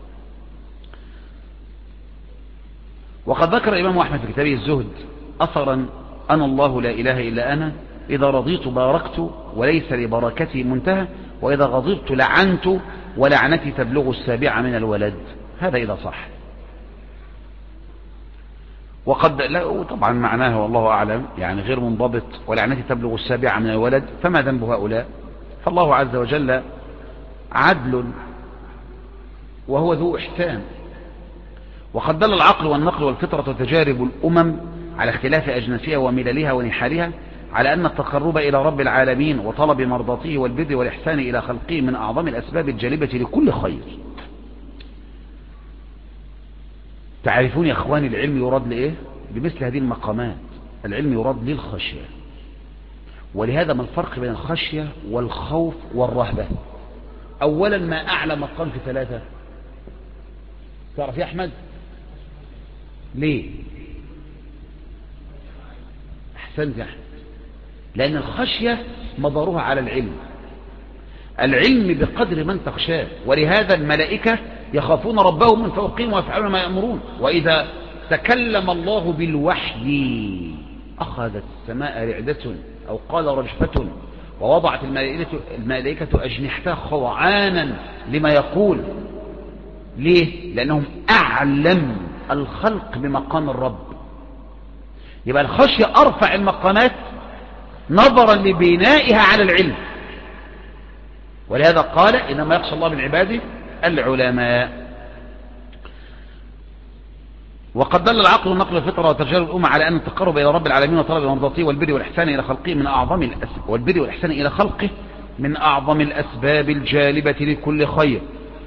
وقد ذكر الإمام أحمد في كتابه الزهد أثرا: أنا الله لا إله إلا أنا، إذا رضيت باركت وليس لبركتي منتهى، وإذا غضبت لعنت ولعنتي تبلغ السابعة من الولد. هذا إذا صح. وقد لا طبعا معناه والله أعلم يعني غير منضبط، ولعنتي تبلغ السابعة من الولد، فما ذنب هؤلاء؟ فالله عز وجل عدل وهو ذو إحسان. وقد دل العقل والنقل والفطرة وتجارب الأمم على اختلاف أجناسها ومللها ونحالها على أن التقرب إلى رب العالمين وطلب مرضاته والبر والإحسان إلى خلقه من أعظم الأسباب الجالبة لكل خير. تعرفون يا أخواني العلم يراد لإيه؟ بمثل هذه المقامات. العلم يراد للخشية. ولهذا ما الفرق بين الخشية والخوف والرهبة؟ أولا ما أعلى مقام في ثلاثة؟ تعرف يا أحمد ليه؟ أحسنت يا أحمد. لأن الخشية مدارها على العلم. العلم بقدر من تخشاه. ولهذا الملائكة يخافون ربهم من فوقهم ويفعلون ما يأمرون. وإذا تكلم الله بالوحي أخذت السماء رعدة أو قال رجفة، ووضعت الملائكة, الملائكة أجنحتها خضعانا لما يقول. ليه؟ لأنهم أعلم الخلق بمقام الرب. يبقى الخشية أرفع المقامات نظرا لبنائها على العلم. ولهذا قال إنما يخشى الله من عباده العلماء. وقد دل العقل والنقل والفطرة وتجارب الأمة على أن التقرب إلى رب العالمين وطلب مرضاته والبر والإحسان إلى خلقه من أعظم الأسباب والبر والإحسان إلى خلقه من أعظم الأسباب الجالبة لكل خير،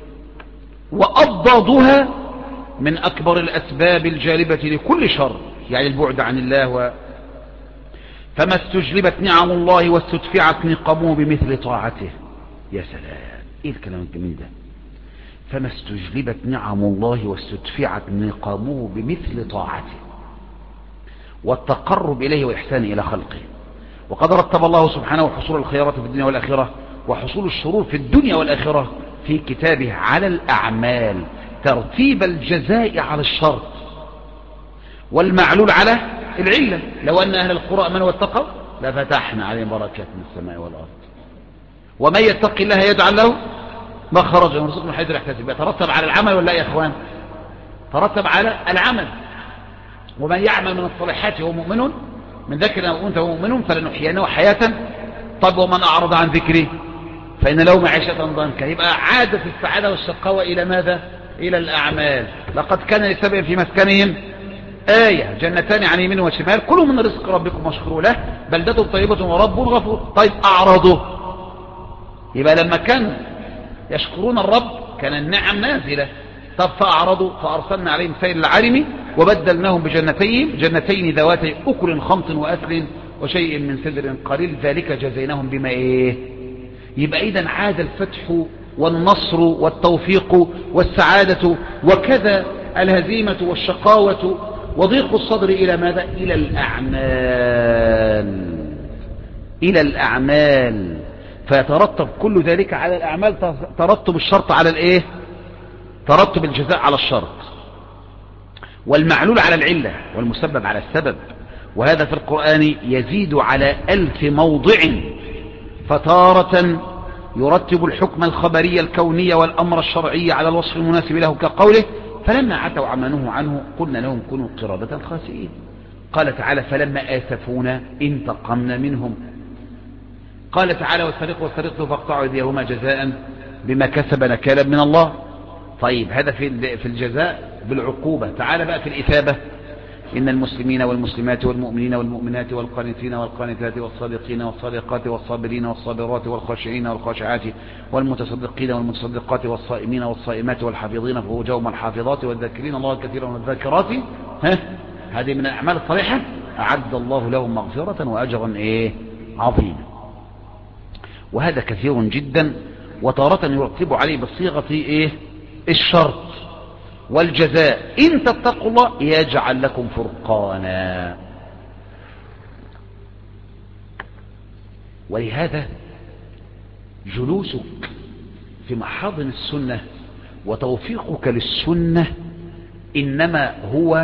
وأضدادها من أكبر الأسباب الجالبة لكل شر، يعني البعد عن الله. و... فما استجلبت نعم الله واستدفعت نقمه بمثل طاعته. يا سلام، إيه الكلام الجميل ده؟ فما استجلبت نعم الله واستدفعت نقمه بمثل طاعته والتقرب إليه والإحسان إلى خلقه. وقد رتب الله سبحانه حصول الخيرات في الدنيا والآخرة وحصول الشرور في الدنيا والآخرة في كتابه على الأعمال ترتيب الجزاء على الشر والمعلول على العلة. لو أن أهل القرى آمنوا واتقوا لفتحنا عليهم بركات من السماء والأرض. ومن يتق الله يجعل له مخرجا ويرزقه من حيث لا يحتسب. يترتب على العمل ولا يا إخوان؟ ترتب على العمل. ومن يعمل من الصالحات وهو مؤمن من ذكر أو أنثى وهو مؤمن فلنحيينه حياة. طب ومن أعرض عن ذكري فإن له معيشة ضنكا. يبقى عاد في السعادة والشقاوة إلى ماذا؟ إلى الأعمال. لقد كان لسبع في مسكنهم آية جنتان عن يمين وشمال كلوا من رزق ربكم واشكروا له بلدة طيبة ورب غفور. طيب أعرضوا، يبقى لما كانوا يشكرون الرب كان النعم نازلة. طب فأعرضوا فأرسلنا عليهم سيل العرم وبدلناهم بجنتين جنتين ذواتي أكل خمط وأثل وشيء من سدر قليل ذلك جزيناهم بما إيه. يبقى إذن عاد الفتح والنصر والتوفيق والسعادة وكذا الهزيمة والشقاوة وضيق الصدر إلى ماذا؟ إلى الأعمال. إلى الأعمال. فيترتب كل ذلك على الأعمال. ترتب الشرط على الإيه؟ ترتب الجزاء على الشرط والمعلول على العلة والمسبب على السبب. وهذا في القرآن يزيد على ألف موضع، فتارة يرتب الحكم الخبري الكوني والأمر الشرعي على الوصف المناسب له كقوله فلما عتوا عما نهوا عنه قلنا لهم كونوا قردة خاسئين. قال تعالى فلما آسفونا انتقمنا منهم. قال تعالى والسارق والسارقة فاقطعوا أيديهما جزاء بما كسب نكالا من الله. طيب هذا في الجزاء بالعقوبة. تعالى بقى في الإثابة إن المسلمين والمسلمات والمؤمنين والمؤمنات والقانتين والقانتات والصادقين والصادقات والصابرين والصابرات والخاشعين والخاشعات والمتصدقين والمتصدقات والصائمين والصائمات والحافظين فروجهم والحافظات والذاكرين الله كثيرا والذاكرات، ها هذه من الأعمال الصالحة أعد الله لهم مغفرة وأجرا إيه عظيما. وهذا كثير جدا، وتارة يرتب عليه بصيغة إيه الشرط والجزاء إن تتقوا الله يجعل لكم فرقانا. ولهذا جلوسك في محاضن السنة وتوفيقك للسنة إنما هو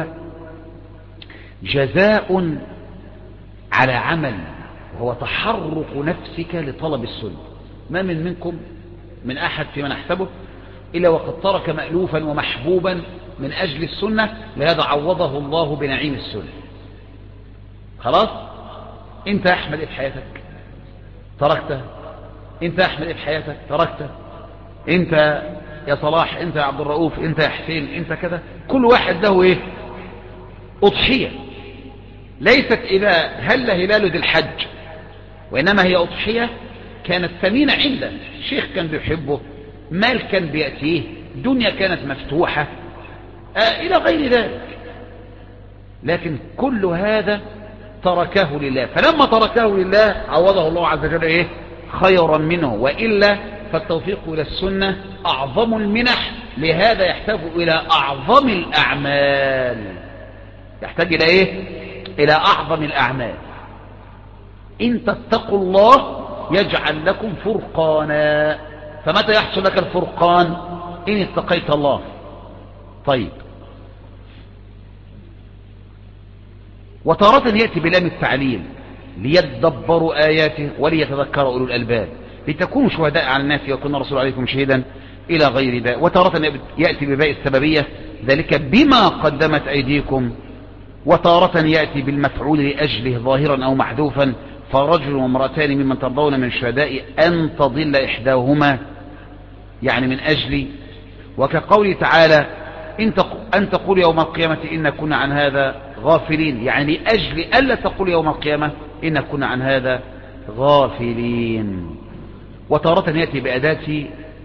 جزاء على عمل، وهو تحرك نفسك لطلب السنة. ما من منكم من أحد فيما نحسبه إلا وقد ترك مألوفا ومحبوبا من أجل السنة، لهذا عوضه الله بنعيم السنة. خلاص انت يا أحمد ايه في حياتك تركته، انت يا أحمد ايه في حياتك تركته، انت يا صلاح، انت يا عبد الرؤوف، انت يا حسين، انت كذا. كل واحد له ايه أضحية، ليست إذا هل هلال ذي الحج، وإنما هي أضحية كانت ثمينة عنده، شيخ كان بيحبه، مال كان بيأتيه، دنيا كانت مفتوحة آه إلى غير ذلك. لكن كل هذا تركه لله، فلما تركه لله عوضه الله عز وجل إيه خيرا منه. وإلا فالتوفيق إلى السنة أعظم المنح، لهذا يحتاج إلى أعظم الأعمال، يحتاج إلى إيه إلى أعظم الأعمال. إن تتقوا الله يجعل لكم فرقانا. فمتى يحصل لك الفرقان؟ إن اتقيت الله. طيب وتارة يأتي بلام التعليل ليدبروا آياته وليتذكر أولو الألباب لتكونوا شهداء على الناس ويكون الرسول عليكم شهيدا إلى غير ذلك. وتارة يأتي بباء السببية ذلك بما قدمت أيديكم. وتارة يأتي بالمفعول لأجله ظاهرا أو محذوفا فرجل وامرأتان ممن ترضون من الشهداء أن تضل إحداهما، يعني من أجل. وكقوله تعالى أن تقول يوم القيامة إن كنا عن هذا غافلين، يعني لأجل ألا تقول يوم القيامة إن كنا عن هذا غافلين. وتارة يأتي بأداة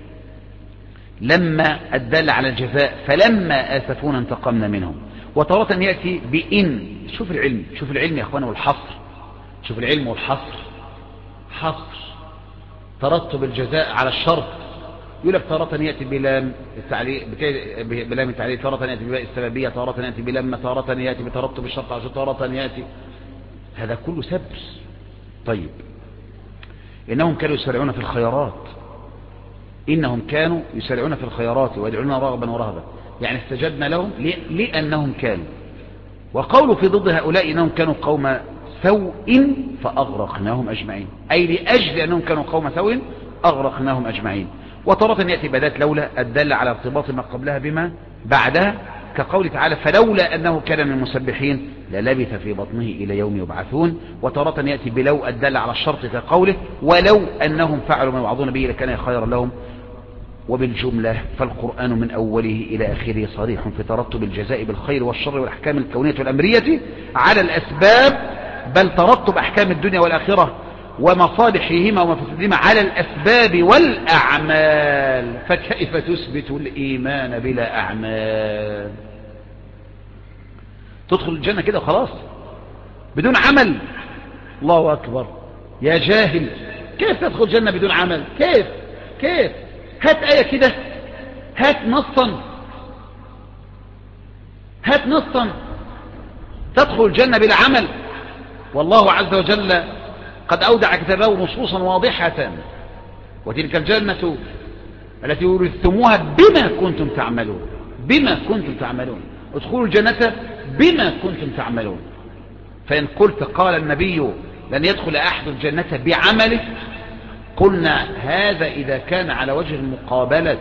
لما الدل على الجزاء فلما آسفونا انتقمنا منهم. وتارة يأتي بإن. شوف العلم، شوف العلم يا أخوانا والحصر، شوف العلم والحصر، حصر ترتب الجزاء على الشرط. يقول لك تارة يأتي بلام التعليل، بلام التعليل، تارة يأتي بباء السببية، تارة يأتي بلما، تارة يأتي بترتب الشرط على الشرط، تارة يأتي. هذا كله سبر. طيب إنهم كانوا يسارعون في الخيرات، إنهم كانوا يسارعون في الخيرات ويدعون رغبا ورهبا، يعني استجبنا لهم لأنهم كانوا. وقولوا في ضد هؤلاء إنهم كانوا قوم سوء فأغرقناهم أجمعين، أي لأجل أنهم كانوا قوم سوء أغرقناهم أجمعين. وتارة يأتي بأداة لولا الدالة على ارتباط ما قبلها بما بعدها، كقول تعالى فلولا أنه كان من المسبحين للبث في بطنه إلى يوم يبعثون. وتارة يأتي بلو الدالة على الشرط كقوله ولو أنهم فعلوا ما يوعظون به لكان خيرا لهم. وبالجملة فالقرآن من أوله إلى آخره صريح في ترتب الجزاء بالخير والشر والأحكام الكونية والأمرية على الأسباب، بل ترتب أحكام الدنيا والآخرة ومصالحهما ومفسدهما على الأسباب والأعمال. فكيف تثبت الإيمان بلا أعمال؟ تدخل الجنة كده خلاص بدون عمل؟ الله أكبر يا جاهل، كيف تدخل الجنة بدون عمل؟ كيف كيف هات آية كده، هات نصا، هات نصا تدخل الجنة بلا عمل. والله عز وجل قد أودع كتابه نصوصا واضحة وتلك الجنة التي ورثتموها بما كنتم تعملون، بما كنتم تعملون. ادخلوا الجنة بما كنتم تعملون. فإن قلت قال النبي لن يدخل أحد الجنة بعمله، قلنا هذا إذا كان على وجه المقابلة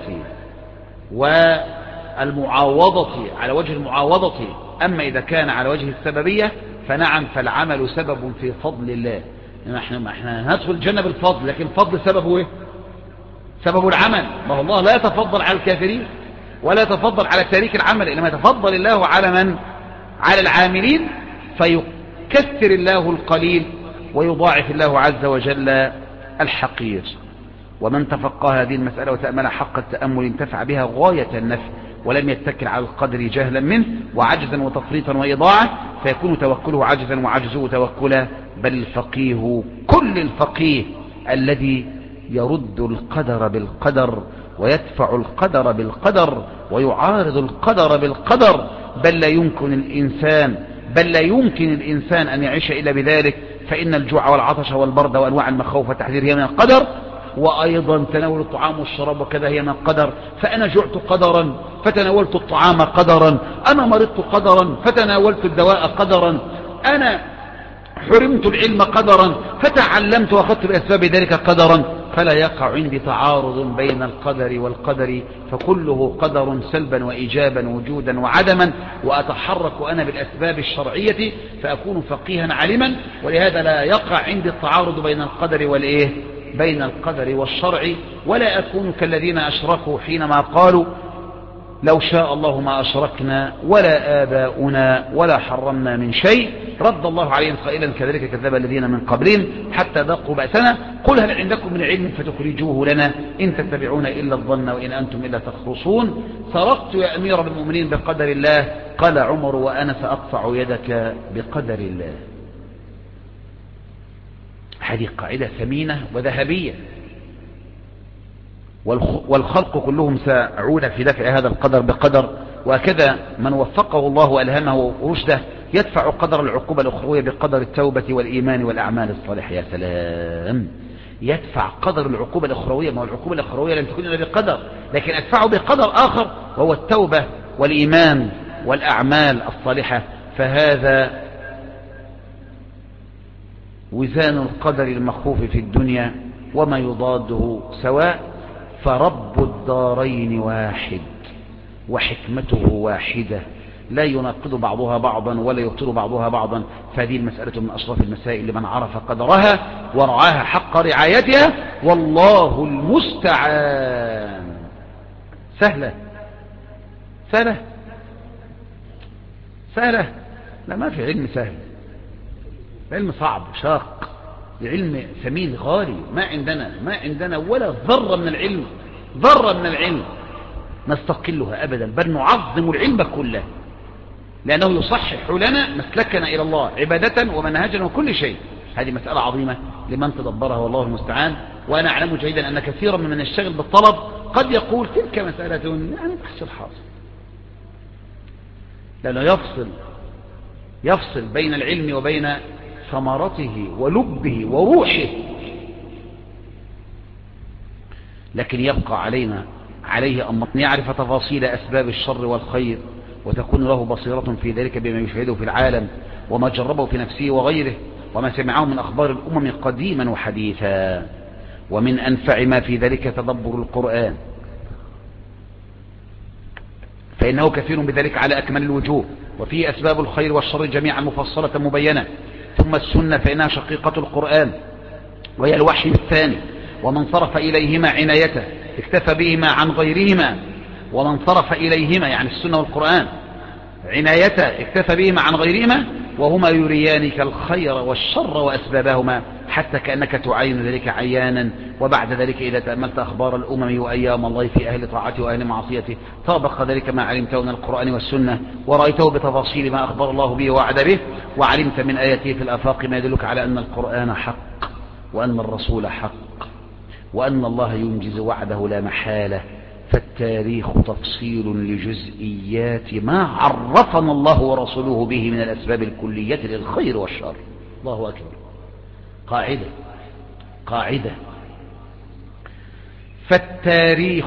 والمعاوضة، على وجه المعاوضة. أما إذا كان على وجه السببية فنعم، فالعمل سبب في فضل الله. احنا احنا هندخل الجنة بالفضل، لكن الفضل سببه ايه؟ سبب العمل. ما هو الله لا يتفضل على الكافرين ولا يتفضل على تارك العمل، إنما يتفضل الله على من؟ على العاملين، فيكثر الله القليل ويضاعف الله عز وجل الحقير. ومن تفقه هذه المسألة وتأمل حق التأمل انتفع بها غاية النفع، ولم يتكل على القدر جهلا منه وعجزا وتفريطا وإضاعة، فيكون توكله عجزا وعجزه توكلا. بل الفقيه كل الفقيه الذي يرد القدر بالقدر ويدفع القدر بالقدر ويعارض القدر بالقدر. بل لا يمكن الإنسان بل لا يمكن الإنسان أن يعيش إلا بذلك، فإن الجوع والعطش والبرد وأنواع المخاوف والتحذير هي من القدر، وأيضا تناول الطعام والشراب وكذا هي من القدر. فأنا جعت قدرا فتناولت الطعام قدرا، أنا مرضت قدرا فتناولت الدواء قدرا، أنا حرمت العلم قدرا فتعلمت وأخذت بأسباب ذلك قدرا. فلا يقع عندي تعارض بين القدر والقدر، فكله قدر سلبا وإيجابا وجودا وعدما، وأتحرك أنا بالأسباب الشرعية فأكون فقيها علما. ولهذا لا يقع عندي التعارض بين القدر والإيه؟ بين القدر والشرع. ولا أكون كالذين أشركوا حينما قالوا لو شاء الله ما أشركنا ولا آباؤنا ولا حرمنا من شيء. رد الله عليهم قائلا كذلك كذب الذين من قبلهم حتى ذاقوا بأسنا. قل هل عندكم من علم فتخرجوه لنا إن تتبعون إلا الظن وإن أنتم إلا تخرصون. سرقت يا أمير المؤمنين بقدر الله، قال عمر وأنا سأقطع يدك بقدر الله. هذه قاعدة ثمينة وذهبية، والخلق كلهم ساعون في دفع هذا القدر بقدر. وكذا من وفقه الله وألهمه رشده يدفع قدر العقوبة الأخروية بقدر التوبة والإيمان والأعمال الصالحة. يا سلام، يدفع قدر العقوبة الأخروية. ما هو العقوبة الأخروية لن تكون إلا بقدر، لكن أدفعه بقدر آخر وهو التوبة والإيمان والأعمال الصالحة. فهذا وزان القدر المخوف في الدنيا وما يضاده سواء. فرب الدارين واحد وحكمته واحدة، لا يناقض بعضها بعضا ولا يبطل بعضها بعضا. فهذه المسألة من أشرف المسائل لمن عرف قدرها ورعاها حق رعايتها، والله المستعان. سهلة سهلة سهلة؟ لا، ما في علم سهل، علم صعب شاق، العلم ثمين غالي. ما عندنا ما عندنا ولا ذرة من العلم، ذرة من العلم نستقلها أبدا، بل نعظم العلم كله، لأنه يصحح لنا مسلكنا إلى الله عبادة ومنهجا وكل شيء. هذه مسألة عظيمة لمن تدبرها، والله المستعان. وأنا أعلم جيدا أن كثيرا من يشتغل بالطلب قد يقول تلك مسألة يعني تحصل حاصل، لأنه يفصل يفصل بين العلم وبين ثمرته ولبه وروحه. لكن يبقى علينا عليه أن يعرف تفاصيل أسباب الشر والخير، وتكون له بصيرة في ذلك بما يشاهده في العالم وما جربه في نفسه وغيره وما سمعه من أخبار الأمم قديما وحديثا. ومن أنفع ما في ذلك تدبر القرآن، فإنه كثير بذلك على أكمل الوجوه، وفيه أسباب الخير والشر جميعا مفصلة مبينة. ثم السنة فإنها شقيقة القرآن وهي الوحي الثاني، ومن صرف إليهما عنايته اكتفى بهما عن غيرهما. ومن صرف إليهما يعني السنة والقرآن عنايته اكتفى بهما عن غيرهما، وهما يريانك الخير والشر وأسبابهما، حتى كأنك تعاين ذلك عيانا. وبعد ذلك إذا تأملت أخبار الأمم وأيام الله في أهل طاعته وأهل معصيته، طابق ذلك ما علمته من القرآن والسنة، ورأيته بتفاصيل ما أخبر الله به ووعد به، وعلمت من آياته في الآفاق ما يدلك على أن القرآن حق، وأن الرسول حق، وأن الله ينجز وعده لا محالة. فالتاريخ تفصيل لجزئيات ما عرفنا الله ورسوله به من الأسباب الكلية للخير والشر. الله أكبر. قاعدة قاعدة فالتاريخ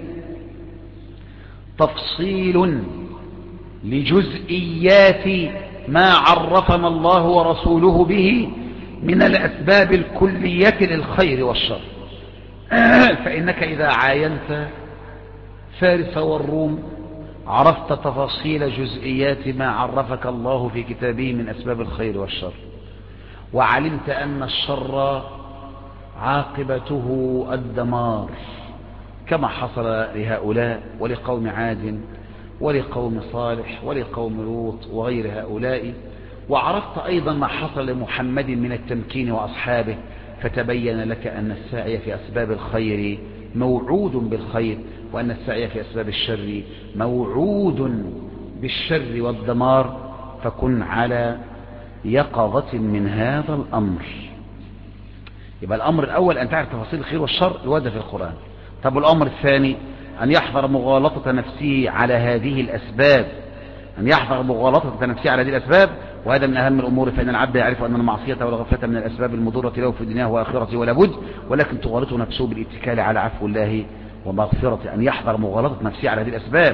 تفصيل لجزئيات ما عرفنا الله ورسوله به من الأسباب الكلية للخير والشر. فإنك إذا عاينت فارس والروم عرفت تفاصيل جزئيات ما عرفك الله في كتابه من أسباب الخير والشر، وعلمت أن الشر عاقبته الدمار كما حصل لهؤلاء ولقوم عاد ولقوم صالح ولقوم لوط وغير هؤلاء. وعرفت أيضا ما حصل لمحمد من التمكين وأصحابه، فتبين لك أن السعي في أسباب الخير موعود بالخير، وأن السعي في أسباب الشر موعود بالشر والدمار. فكن على يقظة من هذا الأمر. يبقى الأمر الأول أن تعرف تفاصيل الخير والشر الوارد في القرآن. طب الأمر الثاني أن يحذر مغالطة نفسه على هذه الأسباب، أن يحذر مغالطة نفسه على هذه الأسباب، وهذا من أهم الأمور. فإن العبد يعرف أن المعصية والغفلة من الأسباب المضرة له في دنياه وآخرته ولا بد، ولكن تغالطه نفسه بالاتكال على عفو الله ومغفرته. أن يحذر مغالطة نفسه على هذه الأسباب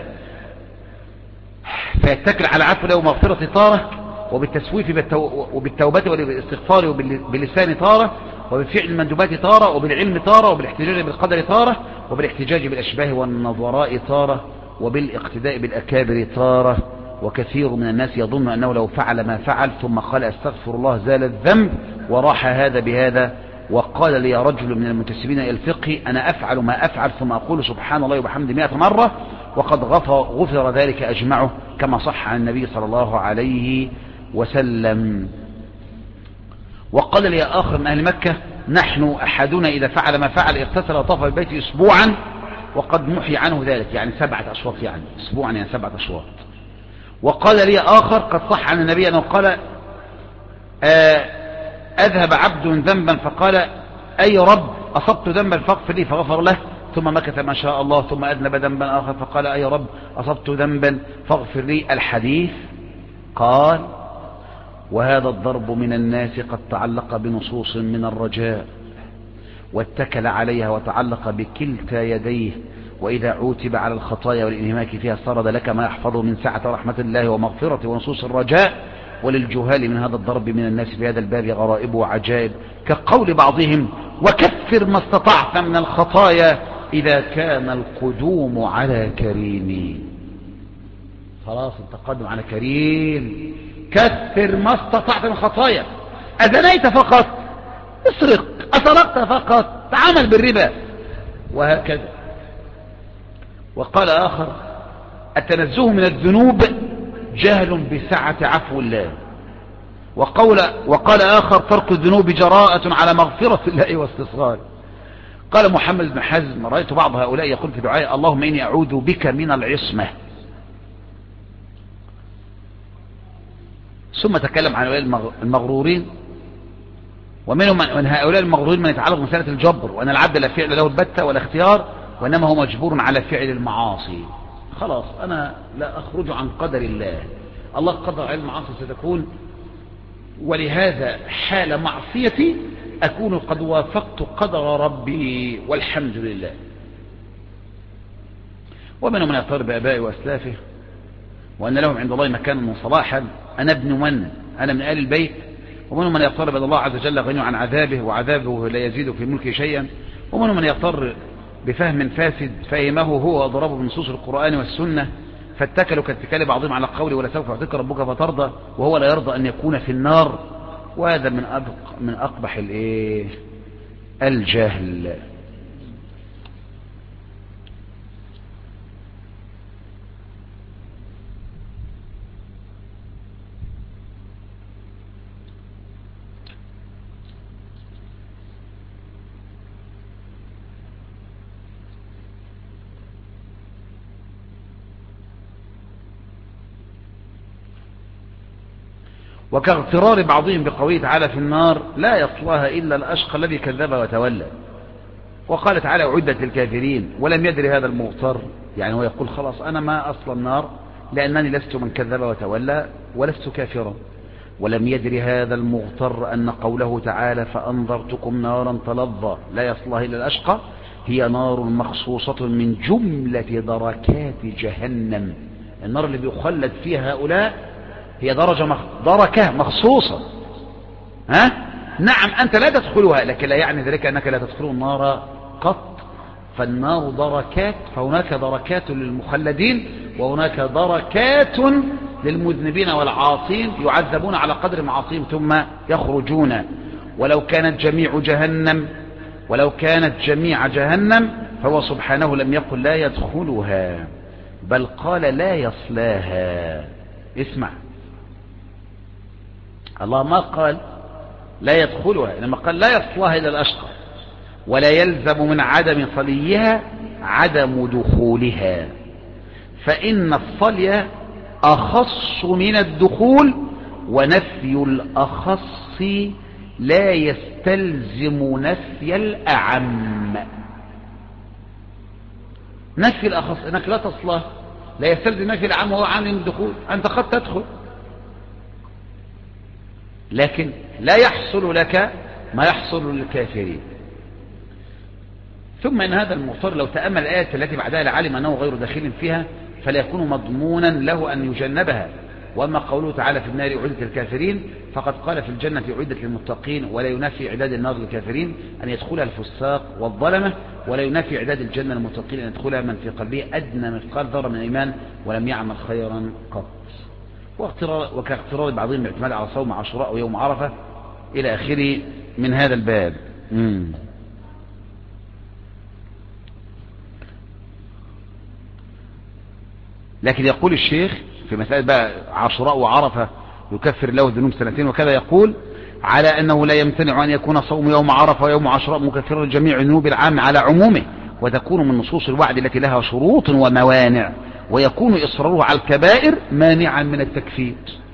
فيتكل على عفو الله ومغفرة طارة، وبالتسويف وبالتوبة وبالاستغفار وباللسان طارة، وبفعل المندوبات طارة، وبالعلم طارة، وبالاحتجاج بالقدر طارة، وبالاحتجاج بالأشباه والنظراء طارة، وبالاقتداء بالأكابر طارة. وكثير من الناس يظن أنه لو فعل ما فعل ثم قال أستغفر الله زال الذنب، وراح هذا بهذا. وقال لي رجل من المنتسبين إلى الفقه أنا أفعل ما أفعل ثم أقول سبحان الله وبحمده مئة مرة وقد غفر ذلك أجمعه، كما صح عن النبي صلى الله عليه وسلم. وقال لي آخر من أهل مكة نحن أحدنا إذا فعل ما فعل اغتسل وطاف بالبيت أسبوعا وقد محي عنه ذلك، يعني سبعة أشواط، يعني أسبوعا يعني سبعة أشواط. وقال لي آخر قد صح عن النبي أنه قال أذهب عبد ذنبا فقال أي رب أصبت ذنبا فاغفر لي فغفر له، ثم مكث ما شاء الله، ثم أذنب ذنبا آخر فقال أي رب أصبت ذنبا فاغفر لي. الحديث قال وهذا الضرب من الناس قد تعلق بنصوص من الرجاء واتكل عليها وتعلق بكلتا يديه، وإذا عوتب على الخطايا والانهماك فيها سرد لك ما يحفظه من سعة رحمة الله ومغفرة ونصوص الرجاء. وللجهال من هذا الضرب من الناس في هذا الباب غرائب وعجائب، كقول بعضهم وكفر ما استطعت من الخطايا إذا كان القدوم على كريم. خلاص التقدم على كريم، كفر ما استطعت من الخطايا. أزنيت فقط، اسرق، أسرقت فقط، تعامل بالربا، وهكذا. وقال آخر التنزه من الذنوب جهل بسعة عفو الله. وقول وقال آخر ترك الذنوب جراءة على مغفرة الله واستصغار. قال محمد بن حزم رأيت بعض هؤلاء يقول في دعائه اللهم إني أعوذ بك من العصمة. ثم تكلم عن هؤلاء المغرورين، ومنهم من هؤلاء المغرورين من يتعلق بمسألة الجبر، وأن العبد لا فعل له البتة ولا اختيار، وإنما هو مجبور على فعل المعاصي. خلاص أنا لا أخرج عن قدر الله، الله قدر على المعاصي ستكون، ولهذا حال معصيتي أكون قد وافقت قدر ربي والحمد لله. ومنهم من يغتر بآبائه وأسلافه وأن لهم عند الله مكانا وصلاحا، أنا ابن من أنا من آل البيت. ومنهم من يغتر بأن الله عز وجل غني عن عذابه وعذابه لا يزيد في ملكه شيئا. ومنهم من يغتر بفهم فاسد فهمه هو وضربه بنصوص القرآن والسنة، فاتكلوا كاتكال بعضهم على قول ولا سوف يعطيك ربك فترضى، وهو لا يرضى أن يكون في النار. وهذا من أبق من أقبح الإيه الجهل. وكاغترار بعضهم بقوله تعالى في النار لا يصلاها إلا الأشقى الذي كذب وتولى. وقال تعالى أعدت للكافرين، ولم يدري هذا المغتر، يعني هو يقول خلاص أنا ما أصل النار لأنني لست من كذب وتولى ولست كافرا. ولم يدري هذا المغتر أن قوله تعالى فأنذرتكم نارا تلظى لا يصلاها إلا الأشقى هي نار مخصوصة من جملة دركات جهنم. النار اللي بيخلد فيها هؤلاء هي درجة مخ... دركة مخصوصة. ها؟ نعم أنت لا تدخلها، لكن لا يعني ذلك أنك لا تدخل النار قط. فالنار دركات، فهناك دركات للمخلدين وهناك دركات للمذنبين والعاصين يعذبون على قدر معاصيهم ثم يخرجون. ولو كانت جميع جهنم ولو كانت جميع جهنم فهو سبحانه لم يقل لا يدخلها، بل قال لا يصلاها. اسمع، الله ما قال لا يدخلها، إنما قال لا يصلاها إلا الأشقى، ولا يلزم من عدم صليها عدم دخولها، فإن الصلي أخص من الدخول، ونفي الأخص لا يستلزم نفي الأعم. نفي الأخص أنك لا تصلى لا يستلزم نفي الأعم، وهو عام الدخول. أنت قد تدخل لكن لا يحصل لك ما يحصل للكافرين. ثم إن هذا المضطر لو تأمل الآية التي بعدها لعلم أنه غير داخل فيها فلا يكون مضمونا له أن يجنبها. وأما قوله تعالى في النار أعدت للكافرين فقد قال في الجنة أعدت للمتقين، ولا ينافي إعداد النار للكافرين أن يدخلها الفساق والظلمة، ولا ينافي إعداد الجنة للمتقين أن يدخلها من في قلبه أدنى مثقال ذرة من الإيمان ولم يعمل خيرا قط. وكاقترار بعضهم باعتماد على صوم عاشوراء ويوم عرفة إلى آخره من هذا الباب. مم. لكن يقول الشيخ في مسألة بقى عاشوراء وعرفة يكفر له الذنوب سنتين وكذا، يقول على أنه لا يمتنع أن يكون صوم يوم عرفة ويوم عاشوراء مكفرا لجميع الذنوب العام على عمومه، وتكون من نصوص الوعد التي لها شروط وموانع، ويكون إصراره على الكبائر مانعا من التكفير.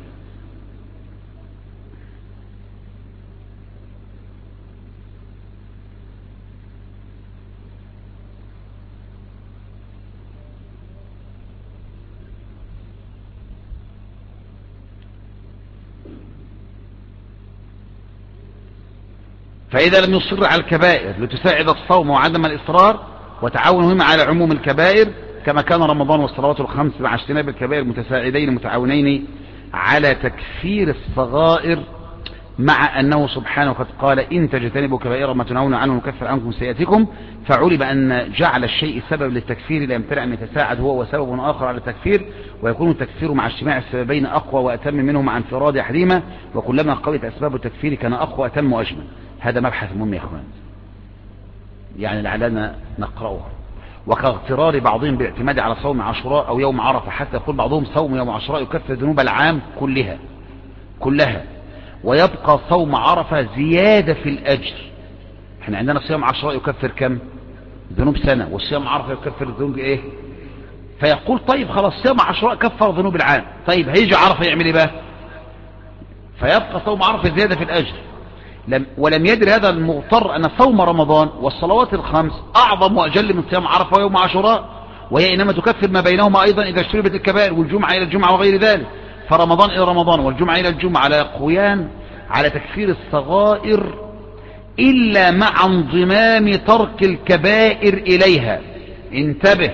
فإذا لم يصر على الكبائر لتساعد الصوم وعدم الإصرار وتعاونهما على عموم الكبائر، كما كان رمضان والصلوات الخمس مع اجتناب الكبائر متساعدين متعاونين على تكفير الصغائر، مع أنه سبحانه قد قال إن تجتنبوا كبائر ما تنهون عنه نكفر عنكم سيئاتكم، فعلم أن جعل الشيء سبب للتكفير لا يمتنع أن يتساعد هو وسبب آخر على التكفير، ويكون التكفير مع اجتماع السببين أقوى وأتم منه مع انفراد أحدهما، وكلما قويت أسباب التكفير كان أقوى أتم وأجمل. هذا مبحث مهم يا إخوان، يعني لعلنا نقرأه. وكاغترار بعضهم بالاعتماد على صوم عاشوراء أو يوم عرفة، حتى يقول بعضهم صوم يوم عاشوراء يكفر ذنوب العام كلها كلها ويبقى صوم عرفة زيادة في الأجر. احنا عندنا صيام عاشوراء يكفر كم؟ ذنوب سنة، والصيام عرفة يكفر ذنوب ايه؟ فيقول طيب خلاص صيام عاشوراء كفر ذنوب العام، طيب هيجي عرفة يعمل ايه بقى؟ فيبقى صوم عرفة زيادة في الأجر. لم ولم يدري هذا المغتر أن صوم رمضان والصلوات الخمس أعظم وأجل من صيام عرفة ويوم عاشوراء، وهي إنما تكفر ما بينهما أيضا إذا اجتنبت الكبائر، والجمعة إلى الجمعة وغير ذلك. فرمضان إلى رمضان والجمعة إلى الجمعة على يقويان على تكفير الصغائر إلا مع انضمام ترك الكبائر إليها. انتبه،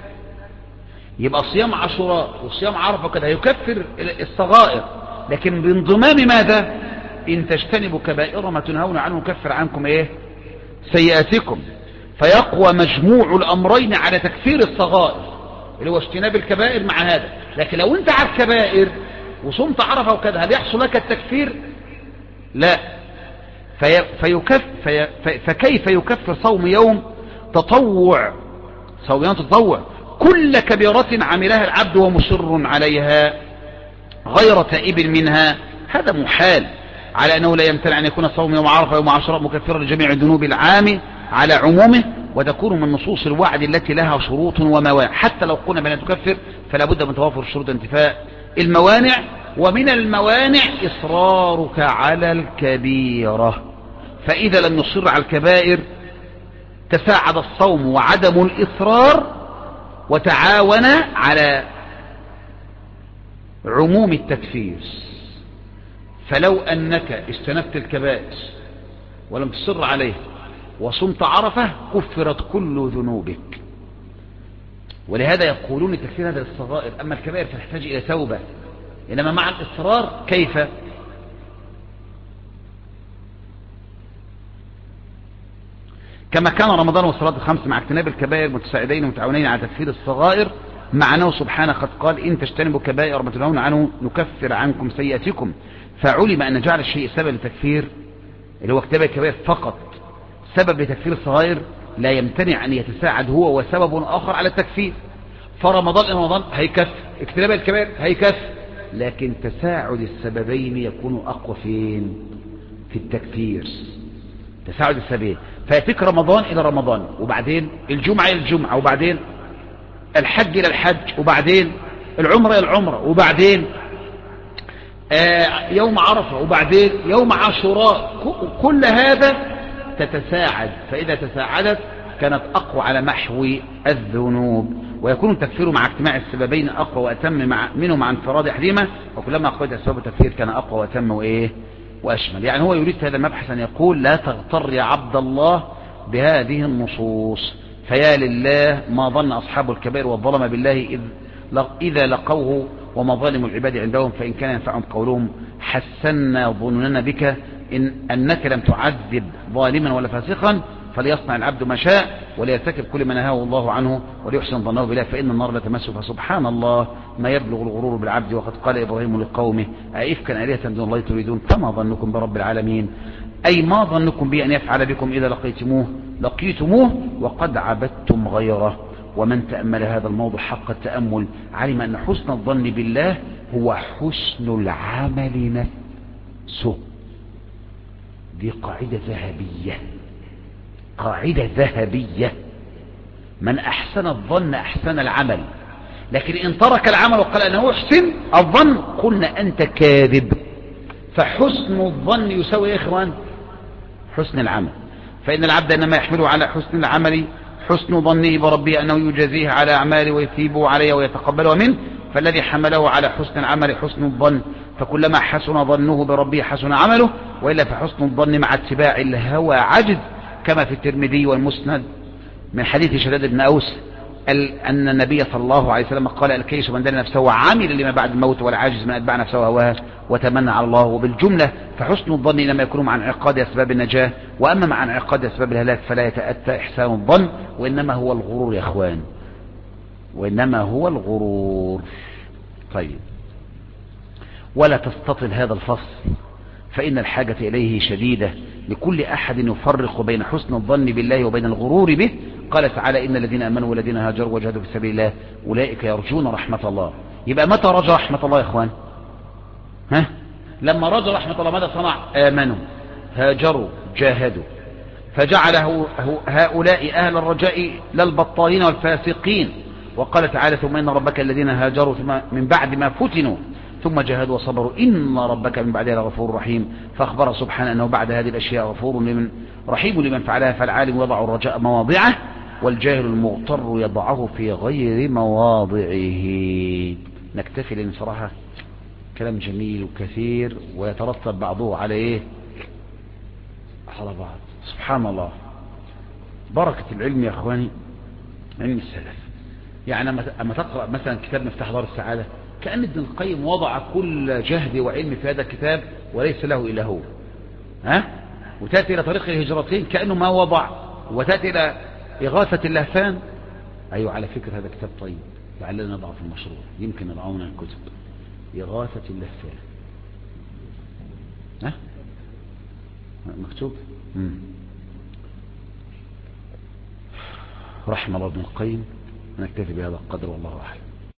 يبقى صيام عاشوراء وصيام عرفة كده يكفر الصغائر، لكن بانضمام ماذا؟ إن تجتنبوا كبائر ما تنهون عنه نكفر عنكم إيه؟ سيئاتكم. فيقوى مجموع الأمرين على تكفير الصغائر اللي هو اجتناب الكبائر مع هذا. لكن لو انت على الكبائر وصمت عرفة وكذا هل يحصل لك التكفير؟ لا. في فيكف في فكيف يكفر صوم يوم تطوع صوم يوم تطوع كل كبيرة عملها العبد ومصر عليها غير تائب منها؟ هذا محال، على أنه لا يمتنع أن يكون صوم يوم عرفة ويوم عاشوراء مكفرا لجميع الذنوب العام على عمومه، وتكون من نصوص الوعد التي لها شروط وموانع. حتى لو قلنا بأن تكفر فلا بد من توافر شروط انتفاء الموانع، ومن الموانع إصرارك على الكبيرة. فإذا لم يصر على الكبائر تساعد الصوم وعدم الإصرار وتعاون على عموم التكفير. فلو أنك اجتنبت الكبائر ولم تصر عليه وصمت عرفة كفرت كل ذنوبك. ولهذا يقولون تكفير هذا الصغائر، أما الكبائر فتحتاج إلى توبة، إنما مع الإصرار كيف؟ كما كان رمضان والصلاة الخمس مع اجتناب الكبائر متساعدين متعاونين على تكفير الصغائر، مع أنه سبحانه قد قال إن تجتنبوا كبائر ما تنهون عنه نكفر عنكم سيئاتكم، فعلم أن جعل الشيء سبب لتكفير اللي هو اجتناب الكبائر فقط سبب لتكفير الصغائر لا يمتنع أن يتساعد هو وسبب آخر على التكفير. فرمضان إلى رمضان هيكفر، اجتناب الكبائر هيكفر، لكن تساعد السببين يكون أقوى فين؟ في التكفير. تساعد السببين، فيأتيك رمضان إلى رمضان، وبعدين الجمعة إلى الجمعة، وبعدين الحج إلى الحج، وبعدين العمرة إلى العمرة، وبعدين آه يوم عرفة، وبعدين يوم عاشوراء. كل هذا تتساعد، فإذا تساعدت كانت أقوى على محو الذنوب، ويكون التكفير مع اجتماع السببين أقوى وأتم مع منه مع انفراد أحدهما، وكلما أقويت أسباب التكفير كان أقوى وأتم وإيه وأشمل. يعني هو يريد في هذا المبحث أن يقول لا تغتر يا عبد الله بهذه النصوص، فيا لله ما ظن أصحاب الكبائر والظلم بالله إذا لقوه ومظالم العباد عندهم، فإن كان ينفعهم قولهم حسنا ظننا بك إن أنك لم تعذب ظالما ولا فاسقا، فليصنع العبد ما شاء وليرتكب كل ما نهاه الله عنه وليحسن ظنه بالله، فإن النار لا تمسه. فسبحان الله ما يبلغ الغرور بالعبد، وقد قال إبراهيم لقومه أئفكا آلهة دون الله تريدون فما ظنكم برب العالمين، أي ما ظنكم بي أن يفعل بكم إذا لقيتموه لقيتموه وقد عبدتم غيره. ومن تأمل هذا الموضوع حق التأمل علم أن حسن الظن بالله هو حسن العمل نفسه. دي قاعدة ذهبية، قاعدة ذهبية. من أحسن الظن أحسن العمل، لكن إن ترك العمل وقال أنه أحسن الظن قلنا أنت كاذب. فحسن الظن يساوي يا إخوان حسن العمل، فإن العبد إنما يحمله على حسن العمل حسن ظنه بربه أنه يجازيه على أعماله ويثيبه عليه ويتقبله منه، فالذي حمله على حسن العمل حسن الظن، فكلما حسن ظنه بربه حسن عمله، وإلا فحسن الظن مع اتباع الهوى عجز، كما في الترمذي والمسند من حديث شداد بن أوس أن النبي صلى الله عليه وسلم قال الكيس من دان نفسه وعمل لما بعد الموت، والعاجز من أتبع نفسه هواها وتمنى على الله. وبالجملة فحسن الظن إنما يكون مع انعقاد أسباب النجاة، وأما مع انعقاد أسباب الهلاك فلا يتأتى إحسان الظن، وإنما هو الغرور يا أخوان، وإنما هو الغرور. طيب، ولا تستطل هذا الفصل فإن الحاجة إليه شديدة لكل أحد يفرق بين حسن الظن بالله وبين الغرور به. قال تعالى إن الذين آمنوا والذين هاجروا وجاهدوا في سبيل الله أولئك يرجون رحمة الله. يبقى متى رجى رحمة الله يا إخوان؟ ها؟ لما رجى رحمة الله ماذا صنع؟ آمنوا هاجروا جاهدوا، فجعله هؤلاء أهل الرجاء للبطالين والفاسقين. وقال تعالى ثم إن ربك الذين هاجروا من بعد ما فتنوا ثم جاهدوا وصبروا إن ربك من بعدها لغفور رحيم. فأخبر سبحانه أنه بعد هذه الأشياء غفور لمن رحيم لمن فعلها. فالعالم يضع الرجاء مواضعه، والجاهل المغتر يضعه في غير مواضعه. نكتفي، لأن صراحة كلام جميل وكثير ويترتب بعضه على إيه؟ على بعض. سبحان الله، بركة العلم يا أخواني، علم السلف. يعني أما تقرأ مثلا كتاب مفتاح دار السعادة كأن ابن القيم وضع كل جهد وعلم في هذا الكتاب وليس له إلا هو، ها؟ وتأتي إلى طريق الهجرتين كأنه ما وضع، وتأتي إلى إغاثة اللهفان. أيوة، على فكرة هذا كتاب طيب، لعلنا نضع في المشروع، يمكن نضعه من الكتب. إغاثة اللهفان، ها؟ مكتوب. مم. رحم الله ابن القيم. نكتفي بهذا القدر والله أعلم.